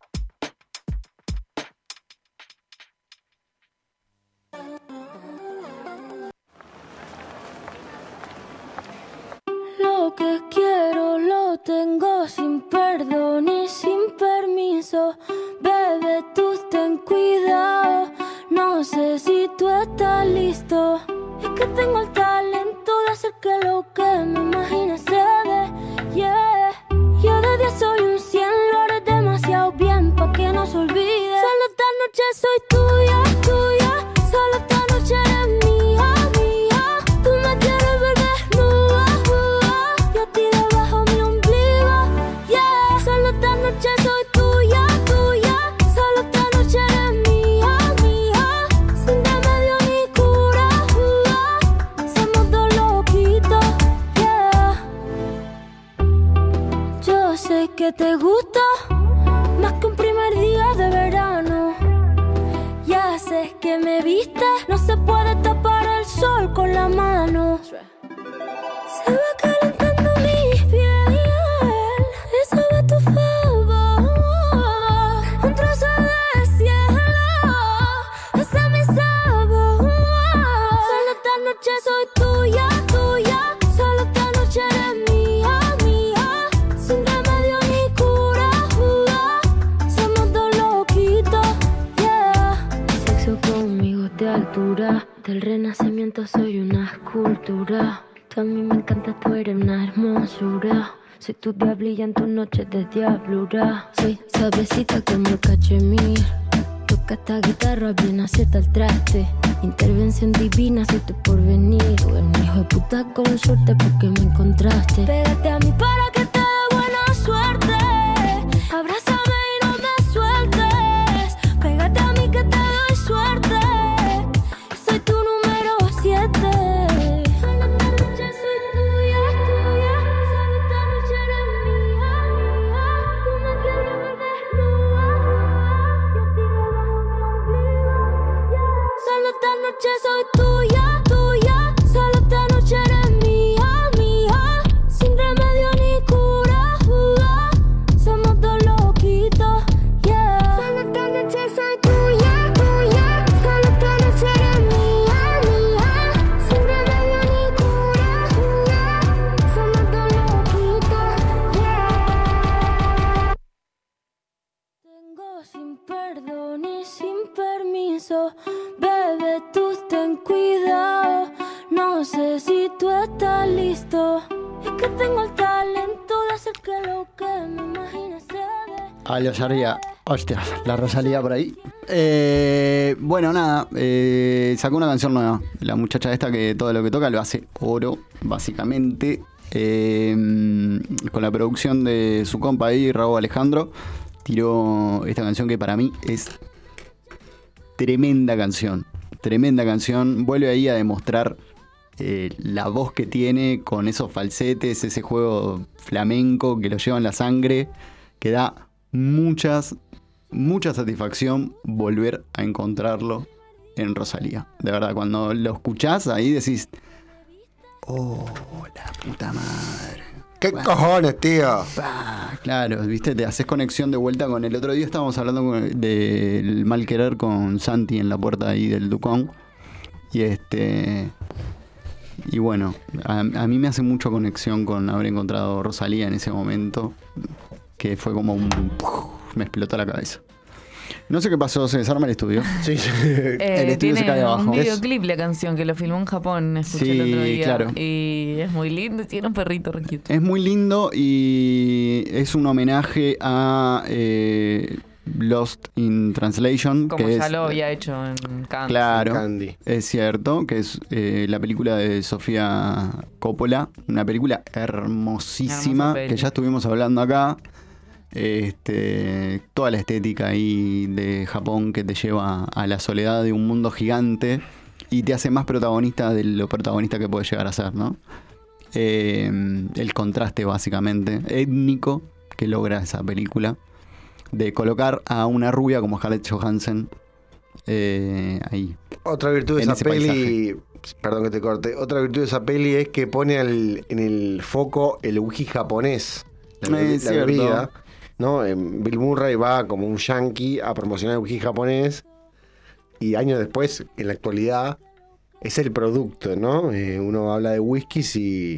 Lo que quiero lo tengo sin perdón y sin permiso. Bebé, tú ten cuidado. No sé si tú estás listo. Es que tengo el talento de hacer que lo que me imagine se dé. Yeah. Yo de diez soy un cien, lo haré demasiado bien pa' que no se olvide. Solo esta noche soy tuya, tuya. Solo esta noche eres mía, mía. Tú me quieres ver desnuda, uh, y a ti debajo mi ombligo. Yeah. Solo esta noche soy tuya, tuya. Solo esta noche eres mía, mía. Sin remedio ni cura, uh, somos dos loquitos, yeah. Yo sé que te gusta más que un primer día de verano. Ya sé que me viste, no se puede tapar el sol con la mano. Se va calentando mi piel, eso va a tu favor. Un trozo de cielo, ese es mi sabor. Solo esta noche soy tuya, tuya. Solo esta noche eres mía, mía. Sin remedio ni cura, uh, somos dos loquitos, yeah. Sexo conmigo de altura, del renacimiento soy una escultura. Tú a mí me encanta, tú eres una hermosura. Soy tu diablilla en tus noches de diablura. Soy suavecita como el cachemir. Toca esta guitarra bien acierta el traste. Intervención divina, soy tu porvenir. Tú eres un hijo de puta con suerte porque me encontraste. Pégate a mí para que te dé buena suerte. Abrázame y no me sueltes. Pégate a mí que te doy suerte. Soy tu número siete. Solo esta noche soy tuya, tuya. Solo esta noche eres mía, mía. Tú me quieres ver desnuda, y a ti debajo mi ombligo, yeah. Solo esta noche soy tuya, tuya. Solo esta noche eres mía, mía. Sin remedio ni cura, uh, somos dos loquitos, yeah. Solo esta noche soy tuya, tuya. Solo esta noche eres mía, mía. Sin remedio ni cura, uh, somos dos loquitos, yeah. Tengo sin perdón y sin permiso. Bebé, tú ten cuidado. No sé si tú estás listo. Es que tengo el talento de hacer que lo que me imagine se dé. A lo Rosalía. Hostia, la Rosalía por ahí. Eh, bueno, nada. Eh, sacó una canción nueva. La muchacha esta que todo lo que toca lo hace oro, básicamente. Eh, con la producción de su compa ahí, Raúl Alejandro. Tiró esta canción que para mí es tremenda canción. Tremenda canción. Vuelve ahí a demostrar eh, la voz que tiene con esos falsetes, ese juego flamenco que lo lleva en la sangre, que da muchas, mucha satisfacción volver a encontrarlo en Rosalía. De verdad, cuando lo escuchás ahí decís, oh, la puta madre. ¿Qué bueno, cojones, tío? Ah, claro, viste, te haces conexión de vuelta con el otro día. Estábamos hablando con- del mal querer con Santi en la puerta ahí del Ducón. Y este. Y bueno, a, a mí me hace mucho conexión con haber encontrado Rosalía en ese momento. Que fue como un. Me explotó la cabeza. No sé qué pasó, se desarma el estudio. Sí, sí. Eh, El estudio se tiene cae abajo. un Es- videoclip la canción que lo filmó en Japón, escuché Sí, el otro día. claro. Y es muy lindo y tiene un perrito re cute. Es muy lindo y es un homenaje a eh, Lost in Translation. Como que ya es, lo había hecho en Cannes. Claro, Candy. es cierto, que es eh, la película de Sofía Coppola, una película hermosísima, Hermosa peli. que ya estuvimos hablando acá. Este, toda la estética ahí de Japón que te lleva a la soledad de un mundo gigante y te hace más protagonista de lo protagonista que puede llegar a ser, ¿no? Eh, el contraste básicamente étnico que logra esa película de colocar a una rubia como Scarlett Johansson eh, ahí. Otra virtud de en esa ese peli, paisaje. perdón que te corte, otra virtud de esa peli es que pone al- en el foco el whisky japonés, la, Eh, be- la cierto. bebida, ¿no? En Bill Murray va como un yankee a promocionar el whisky japonés y años después, en la actualidad, es el producto, ¿no? Eh, uno habla de whiskies y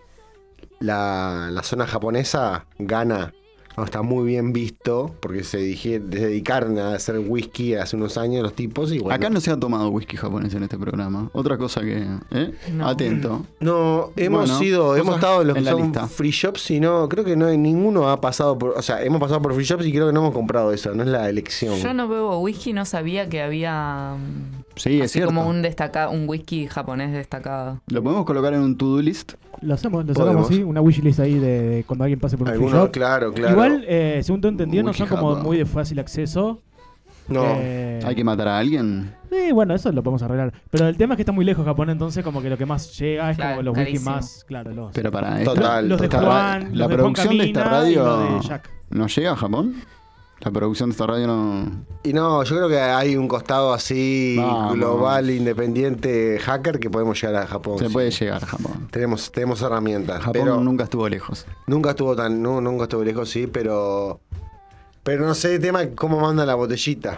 la, la zona japonesa gana. No, está muy bien visto porque se, dije- se dedicaron a hacer whisky hace unos años los tipos y bueno. Acá no se ha tomado whisky japonés en este programa. Otra cosa que... ¿eh? No. Atento. No, hemos Bueno, sido, cosas hemos estado en los que en la son lista. free shops y no, creo que no hay ninguno ha pasado por, o sea, hemos pasado por free shops y creo que no hemos comprado eso, no es la elección. Yo no bebo whisky, no sabía que había mm, Sí, es así cierto. como un destaca, un whisky japonés destacado. ¿Lo podemos colocar en un to-do list? Lo hacemos, lo Podemos. sacamos así, una wishlist ahí de, de cuando alguien pase por un free Alguno, shop. claro, claro. Igual, eh, según te entendí, no Wiki son como Japón. muy de fácil acceso. No. Eh, ¿Hay que matar a alguien? eh, bueno, eso lo podemos arreglar. Pero el tema es que está muy lejos Japón, entonces como que lo que más llega es Claro, como los wikis carísimo. más, claro, los, Pero para Total, los de esta- Juan, la los de Juan producción de esta Camina y radio los de Jack. no llega a Japón. La producción de esta radio no... Y no, yo creo que hay un costado así Vamos. global, independiente, hacker que podemos llegar a Japón. Se sí. puede llegar a Japón. Tenemos, tenemos herramientas. Japón pero nunca estuvo lejos. nunca estuvo tan, no, nunca estuvo lejos, sí, pero. Pero no sé el tema cómo manda la botellita.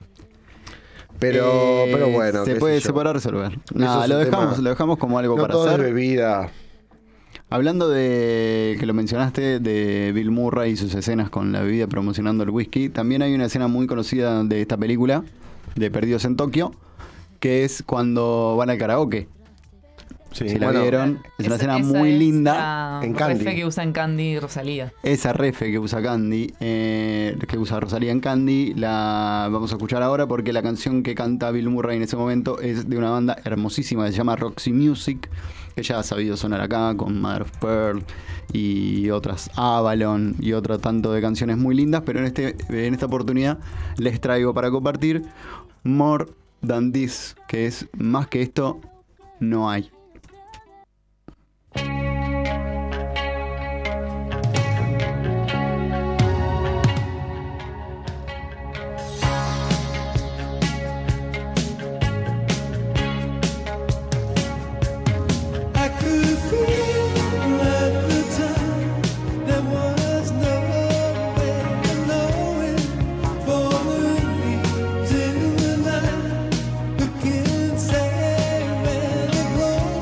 Pero, Eh, pero bueno. Se qué puede, sé yo. se podrá resolver. Eso Nada, es lo un dejamos, tema- lo dejamos como algo No para todo es hacer. bebida. Hablando de que lo mencionaste, de Bill Murray y sus escenas con la bebida promocionando el whisky, también hay una escena muy conocida de esta película, de Perdidos en Tokio, que es cuando van al karaoke. Sí, si la bueno, vieron, es una escena Esa muy es linda. la En Candy. refe que usa en Candy Rosalía. Esa refe que usa Candy, eh, que usa Rosalía en Candy, la vamos a escuchar ahora porque la canción que canta Bill Murray en ese momento es de una banda hermosísima que se llama Roxy Music, que ya ha sabido sonar acá con Mother of Pearl y otras, Avalon y otro tanto de canciones muy lindas, pero en, este, en esta oportunidad les traigo para compartir More Than This, que es más que esto, no hay. I could feel at the time there was no way of knowing. Falling into the night, looking sad and alone.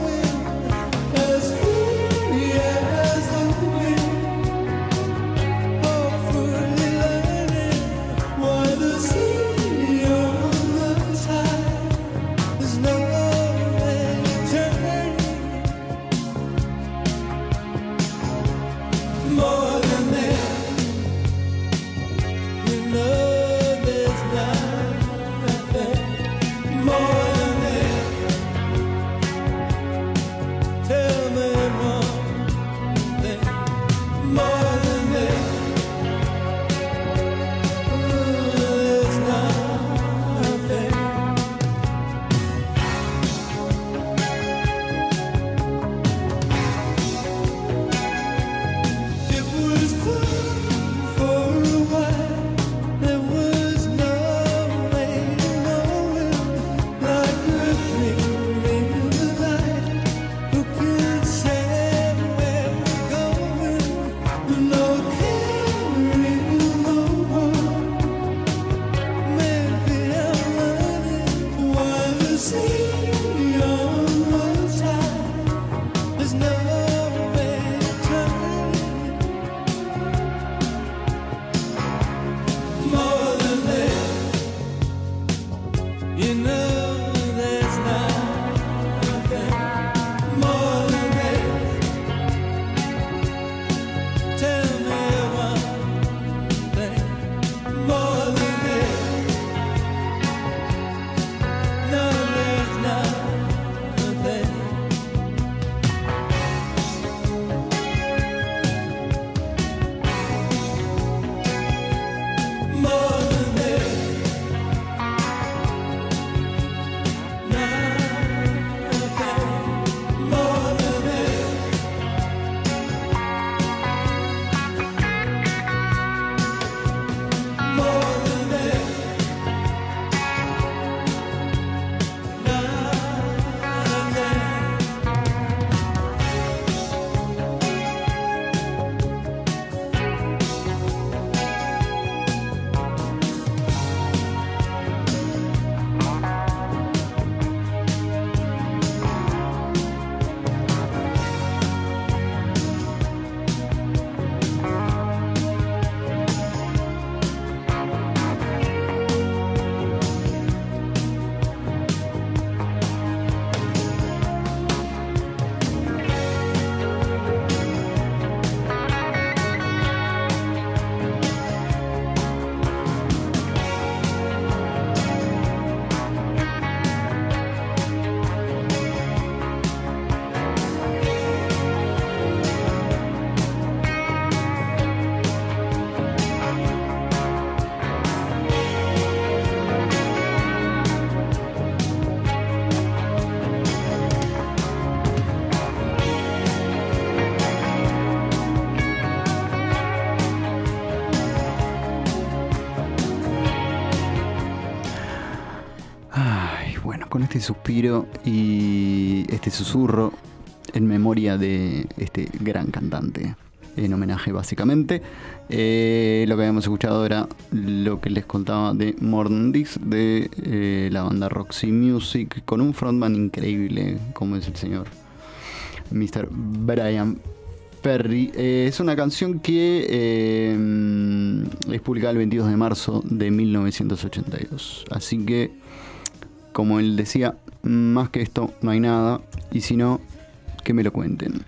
con este suspiro y este susurro en memoria de este gran cantante. En homenaje básicamente. Eh, lo que habíamos escuchado era lo que les contaba de Modern Disc de eh, la banda Roxy Music, con un frontman increíble como es el señor mister Bryan Ferry. Eh, es una canción que eh, es publicada el veintidós de marzo de mil novecientos ochenta y dos. Así que, como él decía, más que esto no hay nada, y si no, que me lo cuenten.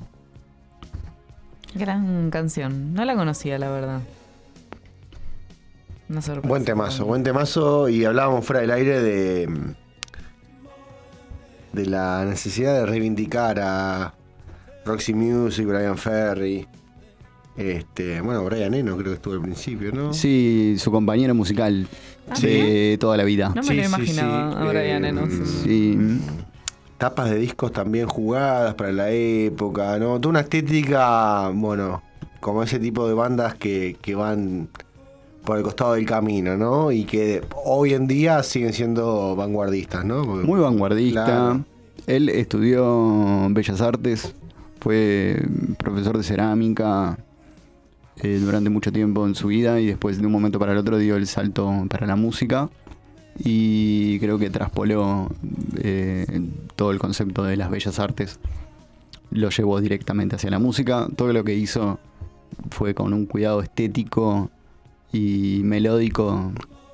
Gran canción. No la conocía, la verdad. Una sorpresa. Buen temazo, buen temazo. Y hablábamos fuera del aire de de la necesidad de reivindicar a Roxy Music, Bryan Ferry. Este, bueno, Brian Eno creo que estuvo al principio, ¿no? Sí, su compañero musical ¿Ah, de sí? toda la vida. No me Sí, lo sí, imaginaba sí. a Brian Eh, Eno. Sí. Tapas de discos también jugadas para la época, ¿no? Toda una estética, bueno, como ese tipo de bandas que, que van por el costado del camino, ¿no? Y que hoy en día siguen siendo vanguardistas, ¿no? Porque, Muy vanguardista. Claro. Él estudió Bellas Artes, fue profesor de cerámica eh, durante mucho tiempo en su vida, y después de un momento para el otro dio el salto para la música. Y creo que traspoló eh, todo el concepto de las bellas artes, lo llevó directamente hacia la música. Todo lo que hizo fue con un cuidado estético y melódico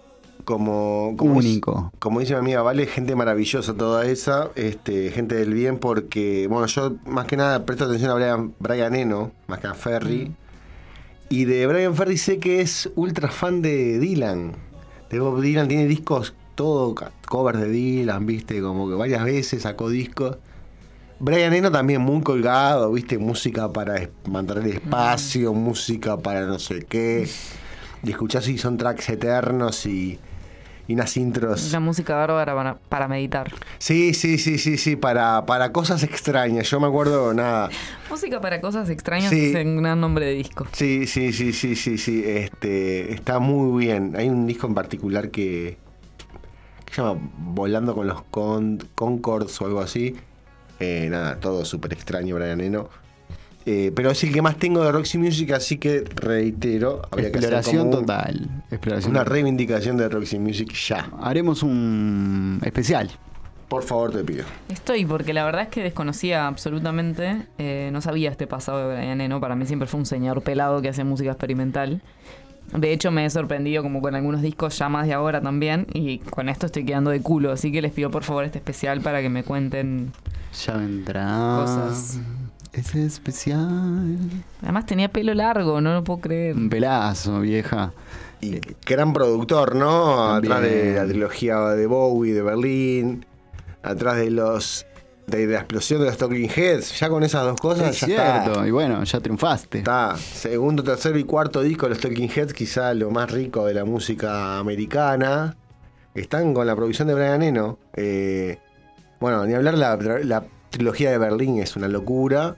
como, como único. Es, como dice mi amiga Vale, gente maravillosa toda esa, este, gente del bien, porque, bueno, yo más que nada presto atención a Brian, Brian Eno, más que a Ferry. Mm. Y de Brian Ferry sé que es ultra fan de Dylan. De Bob Dylan, tiene discos, todo covers de Dylan, viste, como que varias veces sacó discos. Brian Eno también muy colgado, viste, música para mantener espacio, mm. música para no sé qué. Y escuchás y son tracks eternos y, y unas intros. La música bárbara para, para meditar. Sí, sí, sí, sí, sí, para, para cosas extrañas. Yo me acuerdo, nada. Música para cosas extrañas sí. es un gran nombre de disco. Sí, sí, sí, sí, sí, sí. Este, está muy bien. Hay un disco en particular que, que se llama Volando con los Con, Concords o algo así. Eh, nada, todo súper extraño, Brian Eno. Eh, pero es el que más tengo de Roxy Music, así que reitero, habría exploración que hacer como total. Exploración una total. reivindicación de Roxy Music ya. Haremos un especial. Por favor, te pido. Estoy, porque la verdad es que desconocía absolutamente, eh, no sabía este pasado de Brian Eno. Para mí siempre fue un señor pelado que hace música experimental. De hecho, me he sorprendido como con algunos discos ya más de ahora también, y con esto estoy quedando de culo. Así que les pido por favor este especial para que me cuenten ya vendrá cosas. Es especial. Además tenía pelo largo, no lo puedo creer. Un pelazo, vieja. Y gran productor, ¿no? También. Atrás de la trilogía de Bowie, de Berlín. Atrás de los de la explosión de los Talking Heads. Ya con esas dos cosas es ya cierto. está. Y bueno, ya triunfaste. Está. Segundo, tercero y cuarto disco de los Talking Heads, quizá lo más rico de la música americana. Están con la producción de Brian Eno. Eh, bueno, ni hablar, la, la trilogía de Berlín es una locura.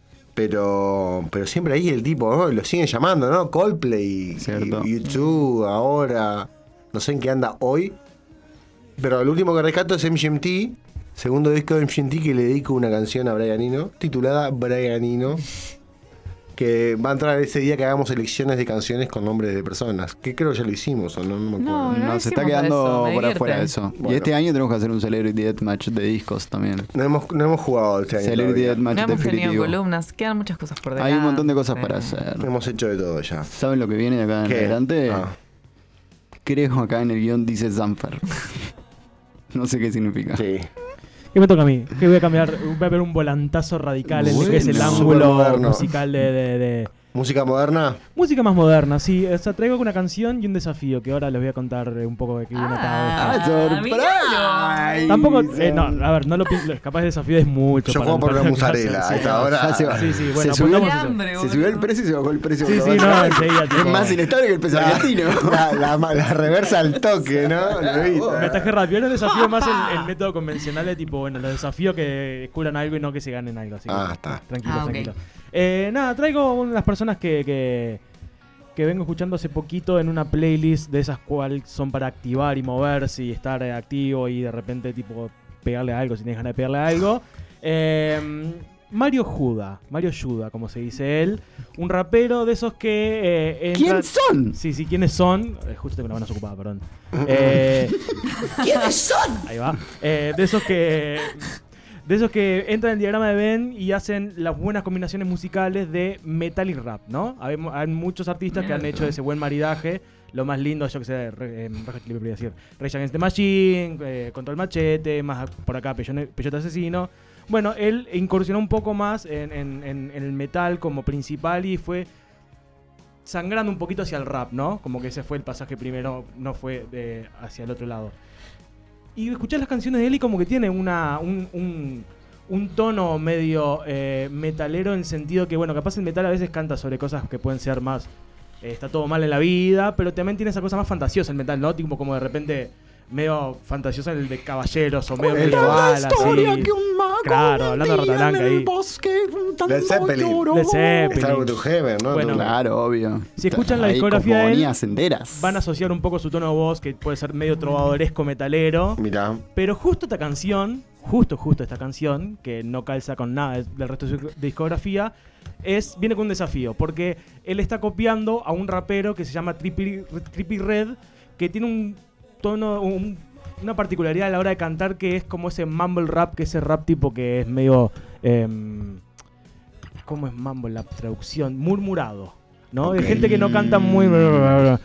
Pero pero siempre ahí el tipo, ¿no? Lo siguen llamando, ¿no? Coldplay, Cierto. U dos, ahora, no sé en qué anda hoy. Pero el último que rescato es M G M T, segundo disco de M G M T, que le dedico una canción a Brian Eno, titulada Brian Eno, que va a entrar ese día que hagamos elecciones de canciones con nombres de personas, que creo ya lo hicimos, o no, no me acuerdo. No, no No, se está hicimos quedando eso, me por afuera divierte. eso. Bueno. Y este año tenemos que hacer un Celebrity Deathmatch de discos también. No hemos, no hemos jugado este año Celebrity todavía. No Deathmatch hemos tenido definitivo. columnas, quedan muchas cosas por delante. Hay un montón de cosas para hacer. Hemos hecho de todo ya. ¿Saben lo que viene de acá en ¿Qué? adelante? Ah. Creo acá en el guión dice Zamfer. No sé qué significa. Sí. ¿Qué me toca a mí? Que voy a cambiar, voy a ver un volantazo radical en lo que es el Bueno. ángulo Supermoderno. musical de, de, de- ¿Música moderna? música más moderna, sí. O sea, traigo una canción y un desafío que ahora les voy a contar un poco de qué viene Ah, atado. sorpresa! Tampoco, eh, no, a ver, no lo pienso, capaz el desafío es mucho. Yo para- juego por para la lo que musarela, hacen, a sí, esta hora. Ya se va. Sí, sí, bueno, se, subió, pongamos eso. hambre, se boludo. subió el precio y se bajó el precio. Sí, sí, global. no, enseguida, Es tipo- más inestable que el peso La, argentino. la, la, la reversa al toque, ¿no? Lo viste. Me atajé rápido. Era un desafío más el, el método convencional de tipo, bueno, los desafíos que descubran algo y no que se ganen algo. Así que, Ah, está. Tranquilo, Ah, ok. tranquilo. Eh, nada, traigo unas personas que, que, que vengo escuchando hace poquito en una playlist de esas cuales son para activar y moverse y estar eh, activo y de repente tipo pegarle a algo si tienes ganas de pegarle a algo. Eh, Mario Juda, Mario Juda, como se dice él, un rapero de esos que eh, entran... ¿Quién son? Sí, sí, ¿quiénes son? Eh, justo tengo la mano ocupada, perdón. Eh, ¿Quiénes son? Ahí va. Eh, de esos que... De esos que entran en el diagrama de Venn y hacen las buenas combinaciones musicales de metal y rap, ¿no? Hay, hay muchos artistas que han hecho ese buen maridaje. Lo más lindo, yo que sé, re, eh, re, decir, Rage Against the Machine, eh, Control Machete, más por acá Peyote, Peyote Asesino. Bueno, él incursionó un poco más en, en, en, en el metal como principal y fue sangrando un poquito hacia el rap, ¿no? Como que ese fue el pasaje primero, no fue de, hacia el otro lado. Y escuchar las canciones de él y como que tiene una, un, un, un tono medio eh, metalero en el sentido que, bueno, capaz el metal a veces canta sobre cosas que pueden ser más... Eh, está todo mal en la vida, pero también tiene esa cosa más fantasiosa el metal, ¿no? Tipo como de repente medio fantasiosa el de caballeros o medio medieval, así. Claro, hablando de Rata Blanca ahí. Led Zeppelin. Led Zeppelin. Starway to Heaven, ¿no? Bueno, claro, obvio. Si escuchan la Hay discografía de él, senderas. van a asociar un poco su tono de voz, que puede ser medio trovadoresco metalero. Mirá. Pero justo esta canción, justo, justo esta canción, que no calza con nada del resto de su discografía, es, viene con un desafío, porque él está copiando a un rapero que se llama Trippie, Trippie Redd, que tiene un tono, un, una particularidad a la hora de cantar que es como ese mumble rap, que ese rap tipo que es medio... Eh, ¿Cómo es mumble la traducción? Murmurado, ¿no? Okay. De gente que no canta muy... Una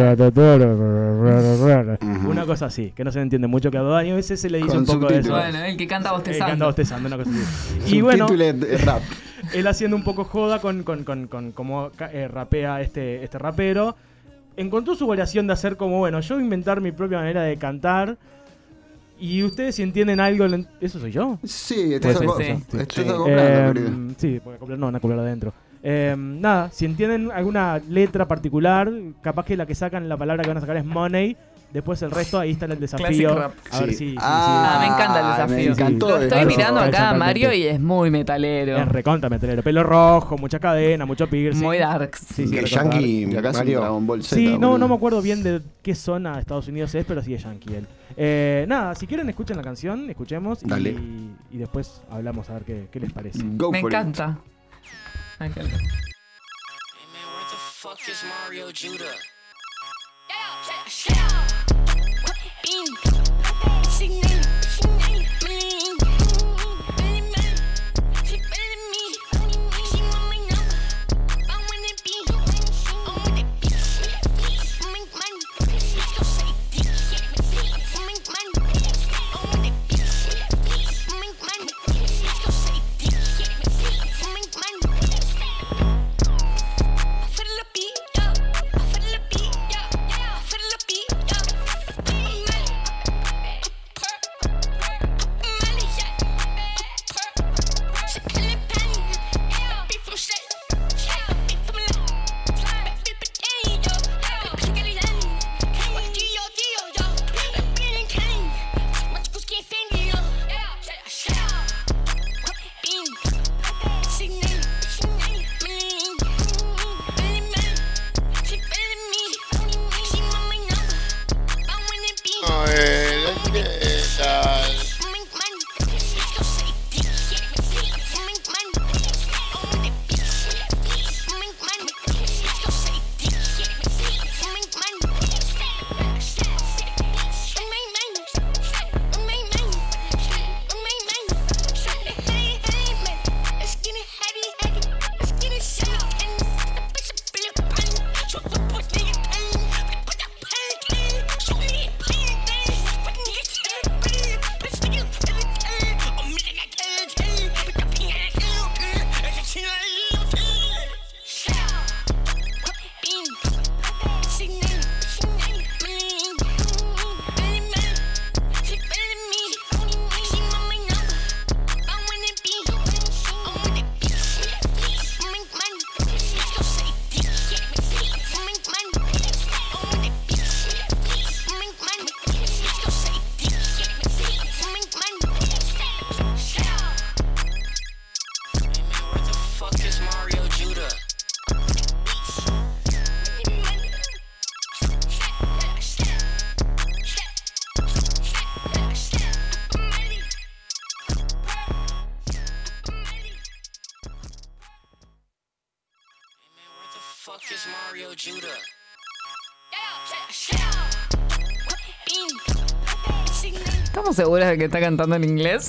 cosa así, que no se entiende mucho, que a Dani a veces se le dice con un poco de eso. Bueno, el que canta bostezando. El que canta bostezando, una cosa así. Y bueno, rap. Él haciendo un poco joda con, con, con, con cómo eh, rapea este, este rapero. Encontró su variación de hacer como, bueno, yo voy a inventar mi propia manera de cantar. Y ustedes si entienden algo... ¿Eso soy yo? Sí, estás pues, sí, sí. sí. acoplando, eh, Sí, porque acoplar no, van a acoplar adentro. Eh, nada, si entienden alguna letra particular, capaz que la que sacan, la palabra que van a sacar es money. Después el resto, ahí está el desafío. Rap. A ver sí. si... Ah, sí, sí. Me encanta el desafío. Me encantó. Lo estoy Claro, mirando acá a Mario exactamente. y es muy metalero. Es recontra metalero. Pelo rojo, mucha cadena, mucho piercing. Muy darks. Sí, sí, que recontra yankee, Y acá es un Mario. Dragon Ball Z. Sí, no, boludo. no me acuerdo bien de qué zona de Estados Unidos es, pero sí es yankee él. Eh, nada, si quieren escuchen la canción, escuchemos Dale. y, y después hablamos a ver qué, qué les parece. Go Me for encanta. Me encanta. ¿Estamos seguros de que está cantando en inglés?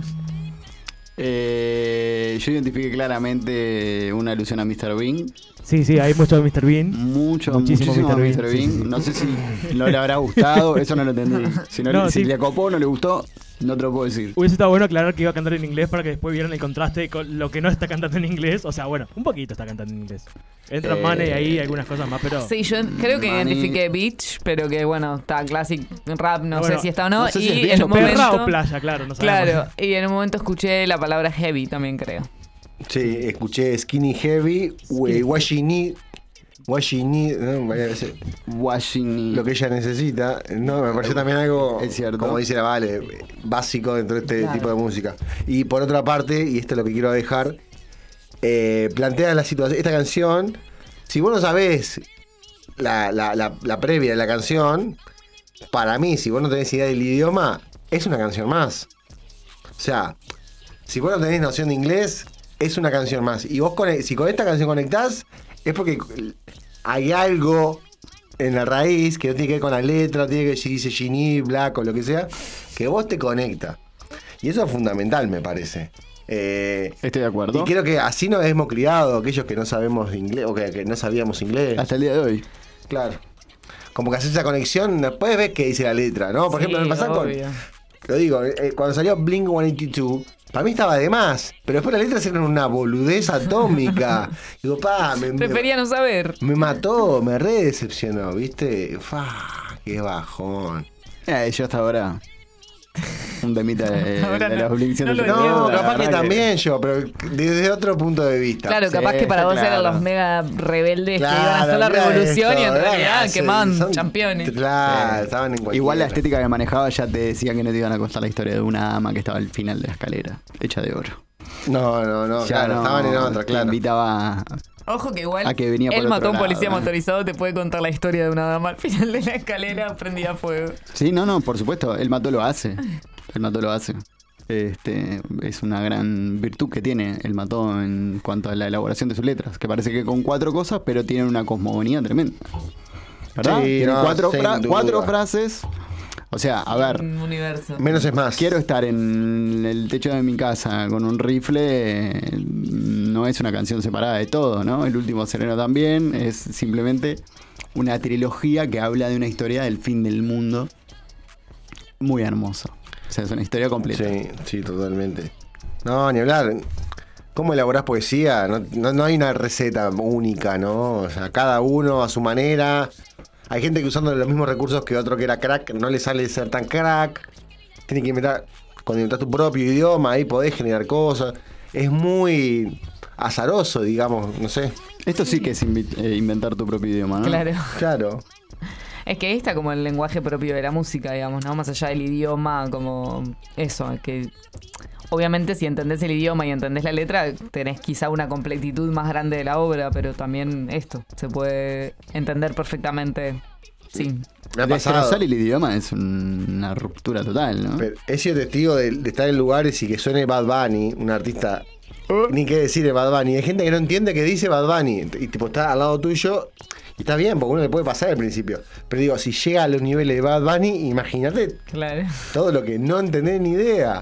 Eh, yo identifiqué claramente una alusión a mister Bean. Sí, sí, hay mucho de mister Bean. Mucho, Muchísimo muchísimo mister mister Bean, Bean. sí, sí. No sé si no le habrá gustado, eso no lo entendí. Si, no, No, si sí. le copó o no le gustó, no te lo puedo decir. Hubiese estado bueno aclarar que iba a cantar en inglés para que después vieran el contraste con lo que no está cantando en inglés. O sea, bueno, un poquito está cantando en inglés. Entra Eh, Money ahí, algunas cosas más, pero... Sí, yo creo que Mani. identifiqué beach, pero que bueno, está classic rap, no Bueno, sé si está o no. no sé si y es beach en o un perra momento, o playa, claro, no sabemos. Claro, y en un momento escuché la palabra heavy también, creo. Sí, escuché Skinny Heavy, we- What She Need, What She Need, no, vaya a ser Washington. lo que ella necesita. No, me pareció también algo, Es cierto. como dice la Vale, básico dentro de este Claro. tipo de música. Y por otra parte, y esto es lo que quiero dejar, eh, plantea la situación, esta canción, si vos no sabés la, la, la, la previa de la canción, para mí, si vos no tenés idea del idioma, es una canción más. O sea, si vos no tenés noción de inglés, es una canción más. Y vos, con, si con esta canción conectás, es porque hay algo en la raíz que no tiene que ver con la letra, no tiene que ver si dice Ginny, Black o lo que sea, que vos te conecta. Y eso es fundamental, me parece. Eh, Estoy de acuerdo. y creo que así nos hemos criado, aquellos que no sabemos inglés, o que, que no sabíamos inglés. Hasta el día de hoy. Claro. Como que haces esa conexión, después ves qué dice la letra, ¿no? Por Sí, ejemplo, me pasa con. obvio. Lo digo, eh, cuando salió Blink ciento ochenta y dos, para mí estaba de más. Pero después las letras eran una boludez atómica. Digo, pa, me, me, Prefería no saber. me mató, me re decepcionó, ¿viste? Fa, qué bajón. Eh, yo hasta ahora. Un temita de, Ahora de no, los Blink no lo ciento ochenta y dos, No, la capaz que verdad también yo, pero desde otro punto de vista. Claro, Sí, capaz que para está vos eran claro. los mega rebeldes Claro, que iban a hacer la mira revolución esto, y en mira, realidad sí, quemaban son- championes. Claro, estaban en cualquiera. Igual la estética que manejaba ya te decía que no te iban a contar la historia de una ama que estaba al final de la escalera, hecha de oro. No, no, no, Ya claro, no, estaban en otra, te claro. invitaba. Ojo que igual A que venía por él otro mató a un lado, policía ¿no? motorizado, te puede contar la historia de una dama al final de la escalera prendida a fuego. Sí, no, no, por supuesto, el mató lo hace. El mató lo hace. Este, es una gran virtud que tiene el mató en cuanto a la elaboración de sus letras, que parece que con cuatro cosas, pero tienen una cosmogonía tremenda. ¿Verdad? Sí, Tiene no, cuatro, sin fra- duda. cuatro frases. O sea, a ver, Un universo. Menos es más. quiero estar en el techo de mi casa con un rifle, eh, no es una canción separada de todo, ¿no? El último sereno también es simplemente una trilogía que habla de una historia del fin del mundo muy hermosa. O sea, es una historia completa. Sí, sí, totalmente. No, ni hablar. ¿Cómo elaborás poesía? No, no, no hay una receta única, ¿no? O sea, cada uno a su manera. Hay gente que usando los mismos recursos que otro que era crack, no le sale ser tan crack. Tiene que inventar, cuando inventas tu propio idioma, ahí podés generar cosas. Es muy azaroso, digamos, no sé. Esto sí que es invi- eh, inventar tu propio idioma, ¿no? Claro. Claro. Es que ahí está como el lenguaje propio de la música, digamos, ¿no? Más allá del idioma, como eso, que obviamente si entendés el idioma y entendés la letra, tenés quizá una completitud más grande de la obra, pero también esto, se puede entender perfectamente. Sí. Me ha pasado. Destrozar el idioma es un- una ruptura total, ¿no? Pero he sido testigo de, de estar en lugares y que suene Bad Bunny, un artista. Ni qué decir de Bad Bunny. Hay gente que no entiende que dice Bad Bunny. Y tipo está al lado tuyo. Y está bien, porque uno le puede pasar al principio. Pero digo, si llega a los niveles de Bad Bunny, imagínate Claro. todo lo que no entendés ni idea.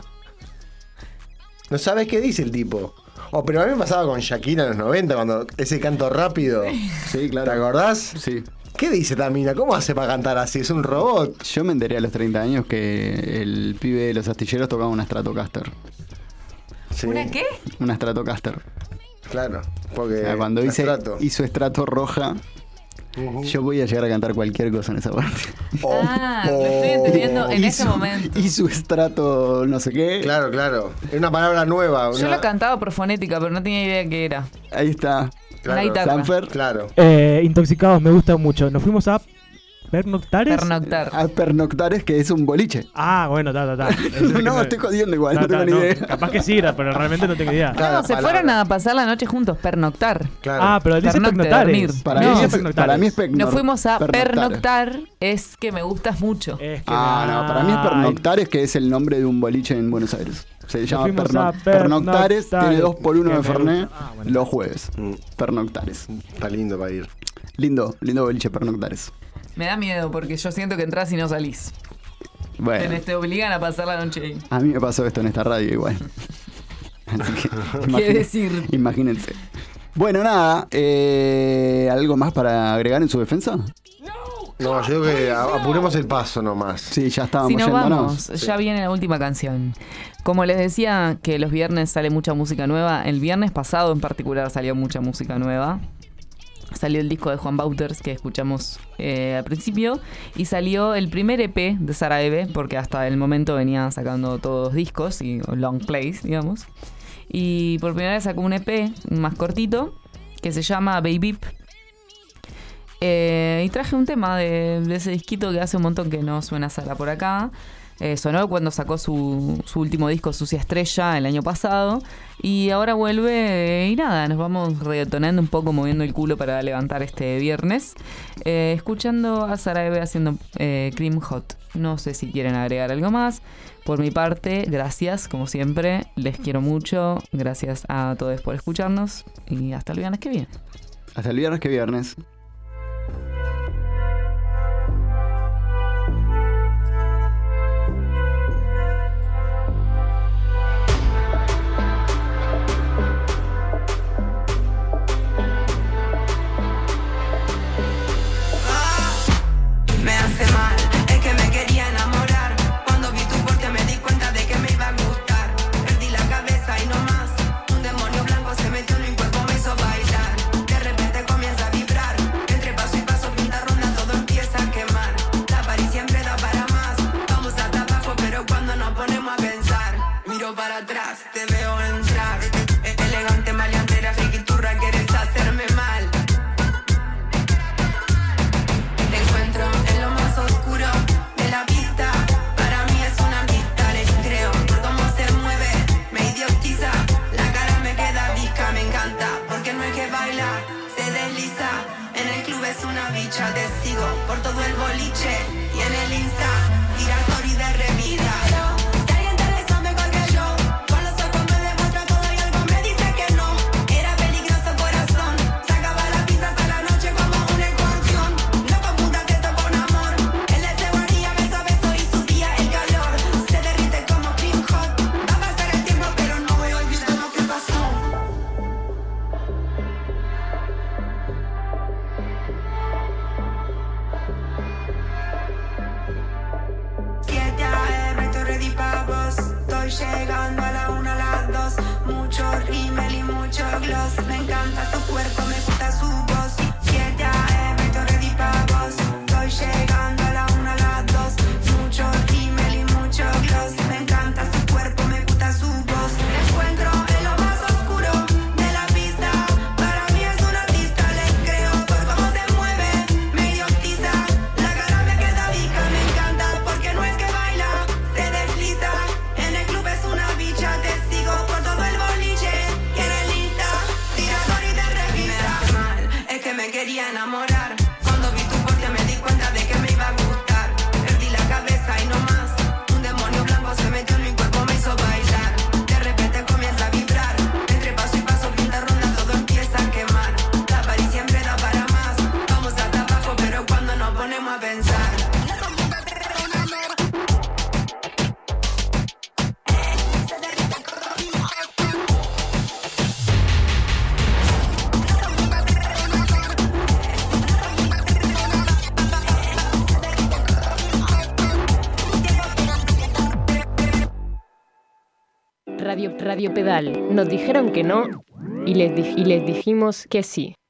No sabes qué dice el tipo. Oh, pero a mí me pasaba con Shakira en los noventa, cuando ese canto rápido. Sí, claro. ¿Te acordás? Sí. ¿Qué dice Tamina? ¿Cómo hace para cantar así? ¿Es un robot? Yo me enteré a los treinta años que el pibe de los astilleros tocaba una Stratocaster. Sí, ¿Una qué? Una Stratocaster. claro. Porque O sea, cuando la hice, Strato. hizo estrato roja, Ujú. yo voy a llegar a cantar cualquier cosa en esa parte. Oh, Ah, lo estoy entendiendo en Y ese su- momento. Y su estrato no sé qué. Claro, claro. Es una palabra nueva. Yo una- lo cantaba por fonética, pero no tenía idea qué era. Ahí está. Una guitarra. Sanfer. Claro. Eh, Intoxicados, me gusta mucho. Nos fuimos a Pernoctares. Pernoctar. A Pernoctares, que es un boliche. Ah, bueno, ta, ta, ta. No, estoy jodiendo igual, Ta, no tengo ta, ni no. idea. Capaz que sí, pero realmente no tengo idea. Cada No, se palabra. fueron a pasar la noche juntos, pernoctar. Claro. Ah, pero dice Pernocte, Pernoctares. dormir. Para, No. mí es, Pernoctares. para mí es pernor- Nos fuimos a pernoctar. pernoctar, es que me gustas mucho. Es que Ah, me- no, para mí es Ay, Pernoctares, que es el nombre de un boliche en Buenos Aires. Se llama fuimos Perno- a Pernoctares, Pernoctares, tiene dos por uno que de me Fernet gusta. Ah, bueno. los jueves. Mm, Pernoctares. Está lindo para ir. Lindo, lindo boliche Pernoctares. Me da miedo porque yo siento que entras y no salís. Bueno, Te, te obligan a pasar la noche ahí. a mí me pasó esto en esta radio igual. Así que, ¿Qué imagín- decir? Imagínense. Bueno, nada, eh, ¿algo más para agregar en su defensa? No, yo creo que a- apuremos el paso nomás. Sí, ya estábamos Si nos yéndonos. vamos, Sí. ya viene la última canción. Como les decía que los viernes sale mucha música nueva, el viernes pasado en particular salió mucha música nueva. Salió el disco de Juan Bauters que escuchamos eh, al principio y salió el primer E P de Sara Eve, porque hasta el momento venía sacando todos discos y long plays, digamos. Y por primera vez sacó un E P más cortito que se llama Baby. Eh, y traje un tema de, de ese disquito que hace un montón que no suena Sara por acá. Eh, sonó cuando sacó su, su último disco Sucia Estrella el año pasado. Y ahora vuelve eh, y nada, nos vamos reggaetonando un poco, moviendo el culo para levantar este viernes. Eh, escuchando a Sara Eve haciendo eh, Cream Hot. No sé si quieren agregar algo más. Por mi parte, gracias, como siempre. Les quiero mucho. Gracias a todos por escucharnos. Y hasta el viernes que viene. Hasta el viernes que viernes. Me hace mal, es que me quería enamorar. Cuando vi tu porte me di cuenta de que me iba a gustar. Perdí la cabeza y no más. Un demonio blanco se metió en mi cuerpo, me hizo bailar. De repente comienza a vibrar. Entre paso y paso pinta ronda, todo empieza a quemar. La party siempre da para más. Vamos hasta abajo, pero cuando nos ponemos a pensar, miro para atrás, te veo entrar. Elegante, maleantera, friquiturra, quieres hacerme mal. Te encuentro en lo más oscuro de la pista. Para mí es una pista, les creo. Por cómo se mueve, me idiotiza. La cara me queda visca, me encanta. Porque no es que baila, se desliza. En el club es una bicha, te sigo por todo el boliche. Y en el Insta, tira story de revista. Si alguien te besó mejor que yo, con los ojos me demuestra todo y algo me dice que no. Era peligroso corazón, sacaba la pizza hasta la noche como una ecuación. No confundas esto con amor. Él es de guardia, beso a beso y su día el calor se derrite como Cream Hot. Va a pasar el tiempo pero no voy a olvidar lo que pasó. siete a eme, estoy ready pa' vos. Estoy llegando a la una, a las dos. Mucho rímel y mucho gloss. Me encanta su cuerpo, me gusta su voz. siete a eme, estoy ready pa' vos. Estoy llegando a la una, a las dos. Mucho rímel y mucho gloss. Me encanta su cuerpo, me gusta su voz. Me encuentro en lo más oscuro de la pista. Para mí es una pista, les creo. Por cómo se mueve, me idiotiza. La cara me queda visca, me encanta. Porque no es que baila, se desliza. En el club es una bicha, te sigo por todo el boliche. Y en el Insta, tirador y de revista. Me hace mal, es que me quería enamorar. Cuando vi tu porte me di cuenta de que me iba a gustar. Perdí la cabeza y no más. Un demonio blanco se metió en mi cuerpo, me hizo bailar. De repente comienza a vibrar. Entre paso y paso pinta ronda, todo empieza a quemar. La party siempre da para más. Vamos hasta abajo, pero cuando nos ponemos a pensar. Radio, Radio Pedal. Nos dijeron que no y les, di- y les dijimos que sí.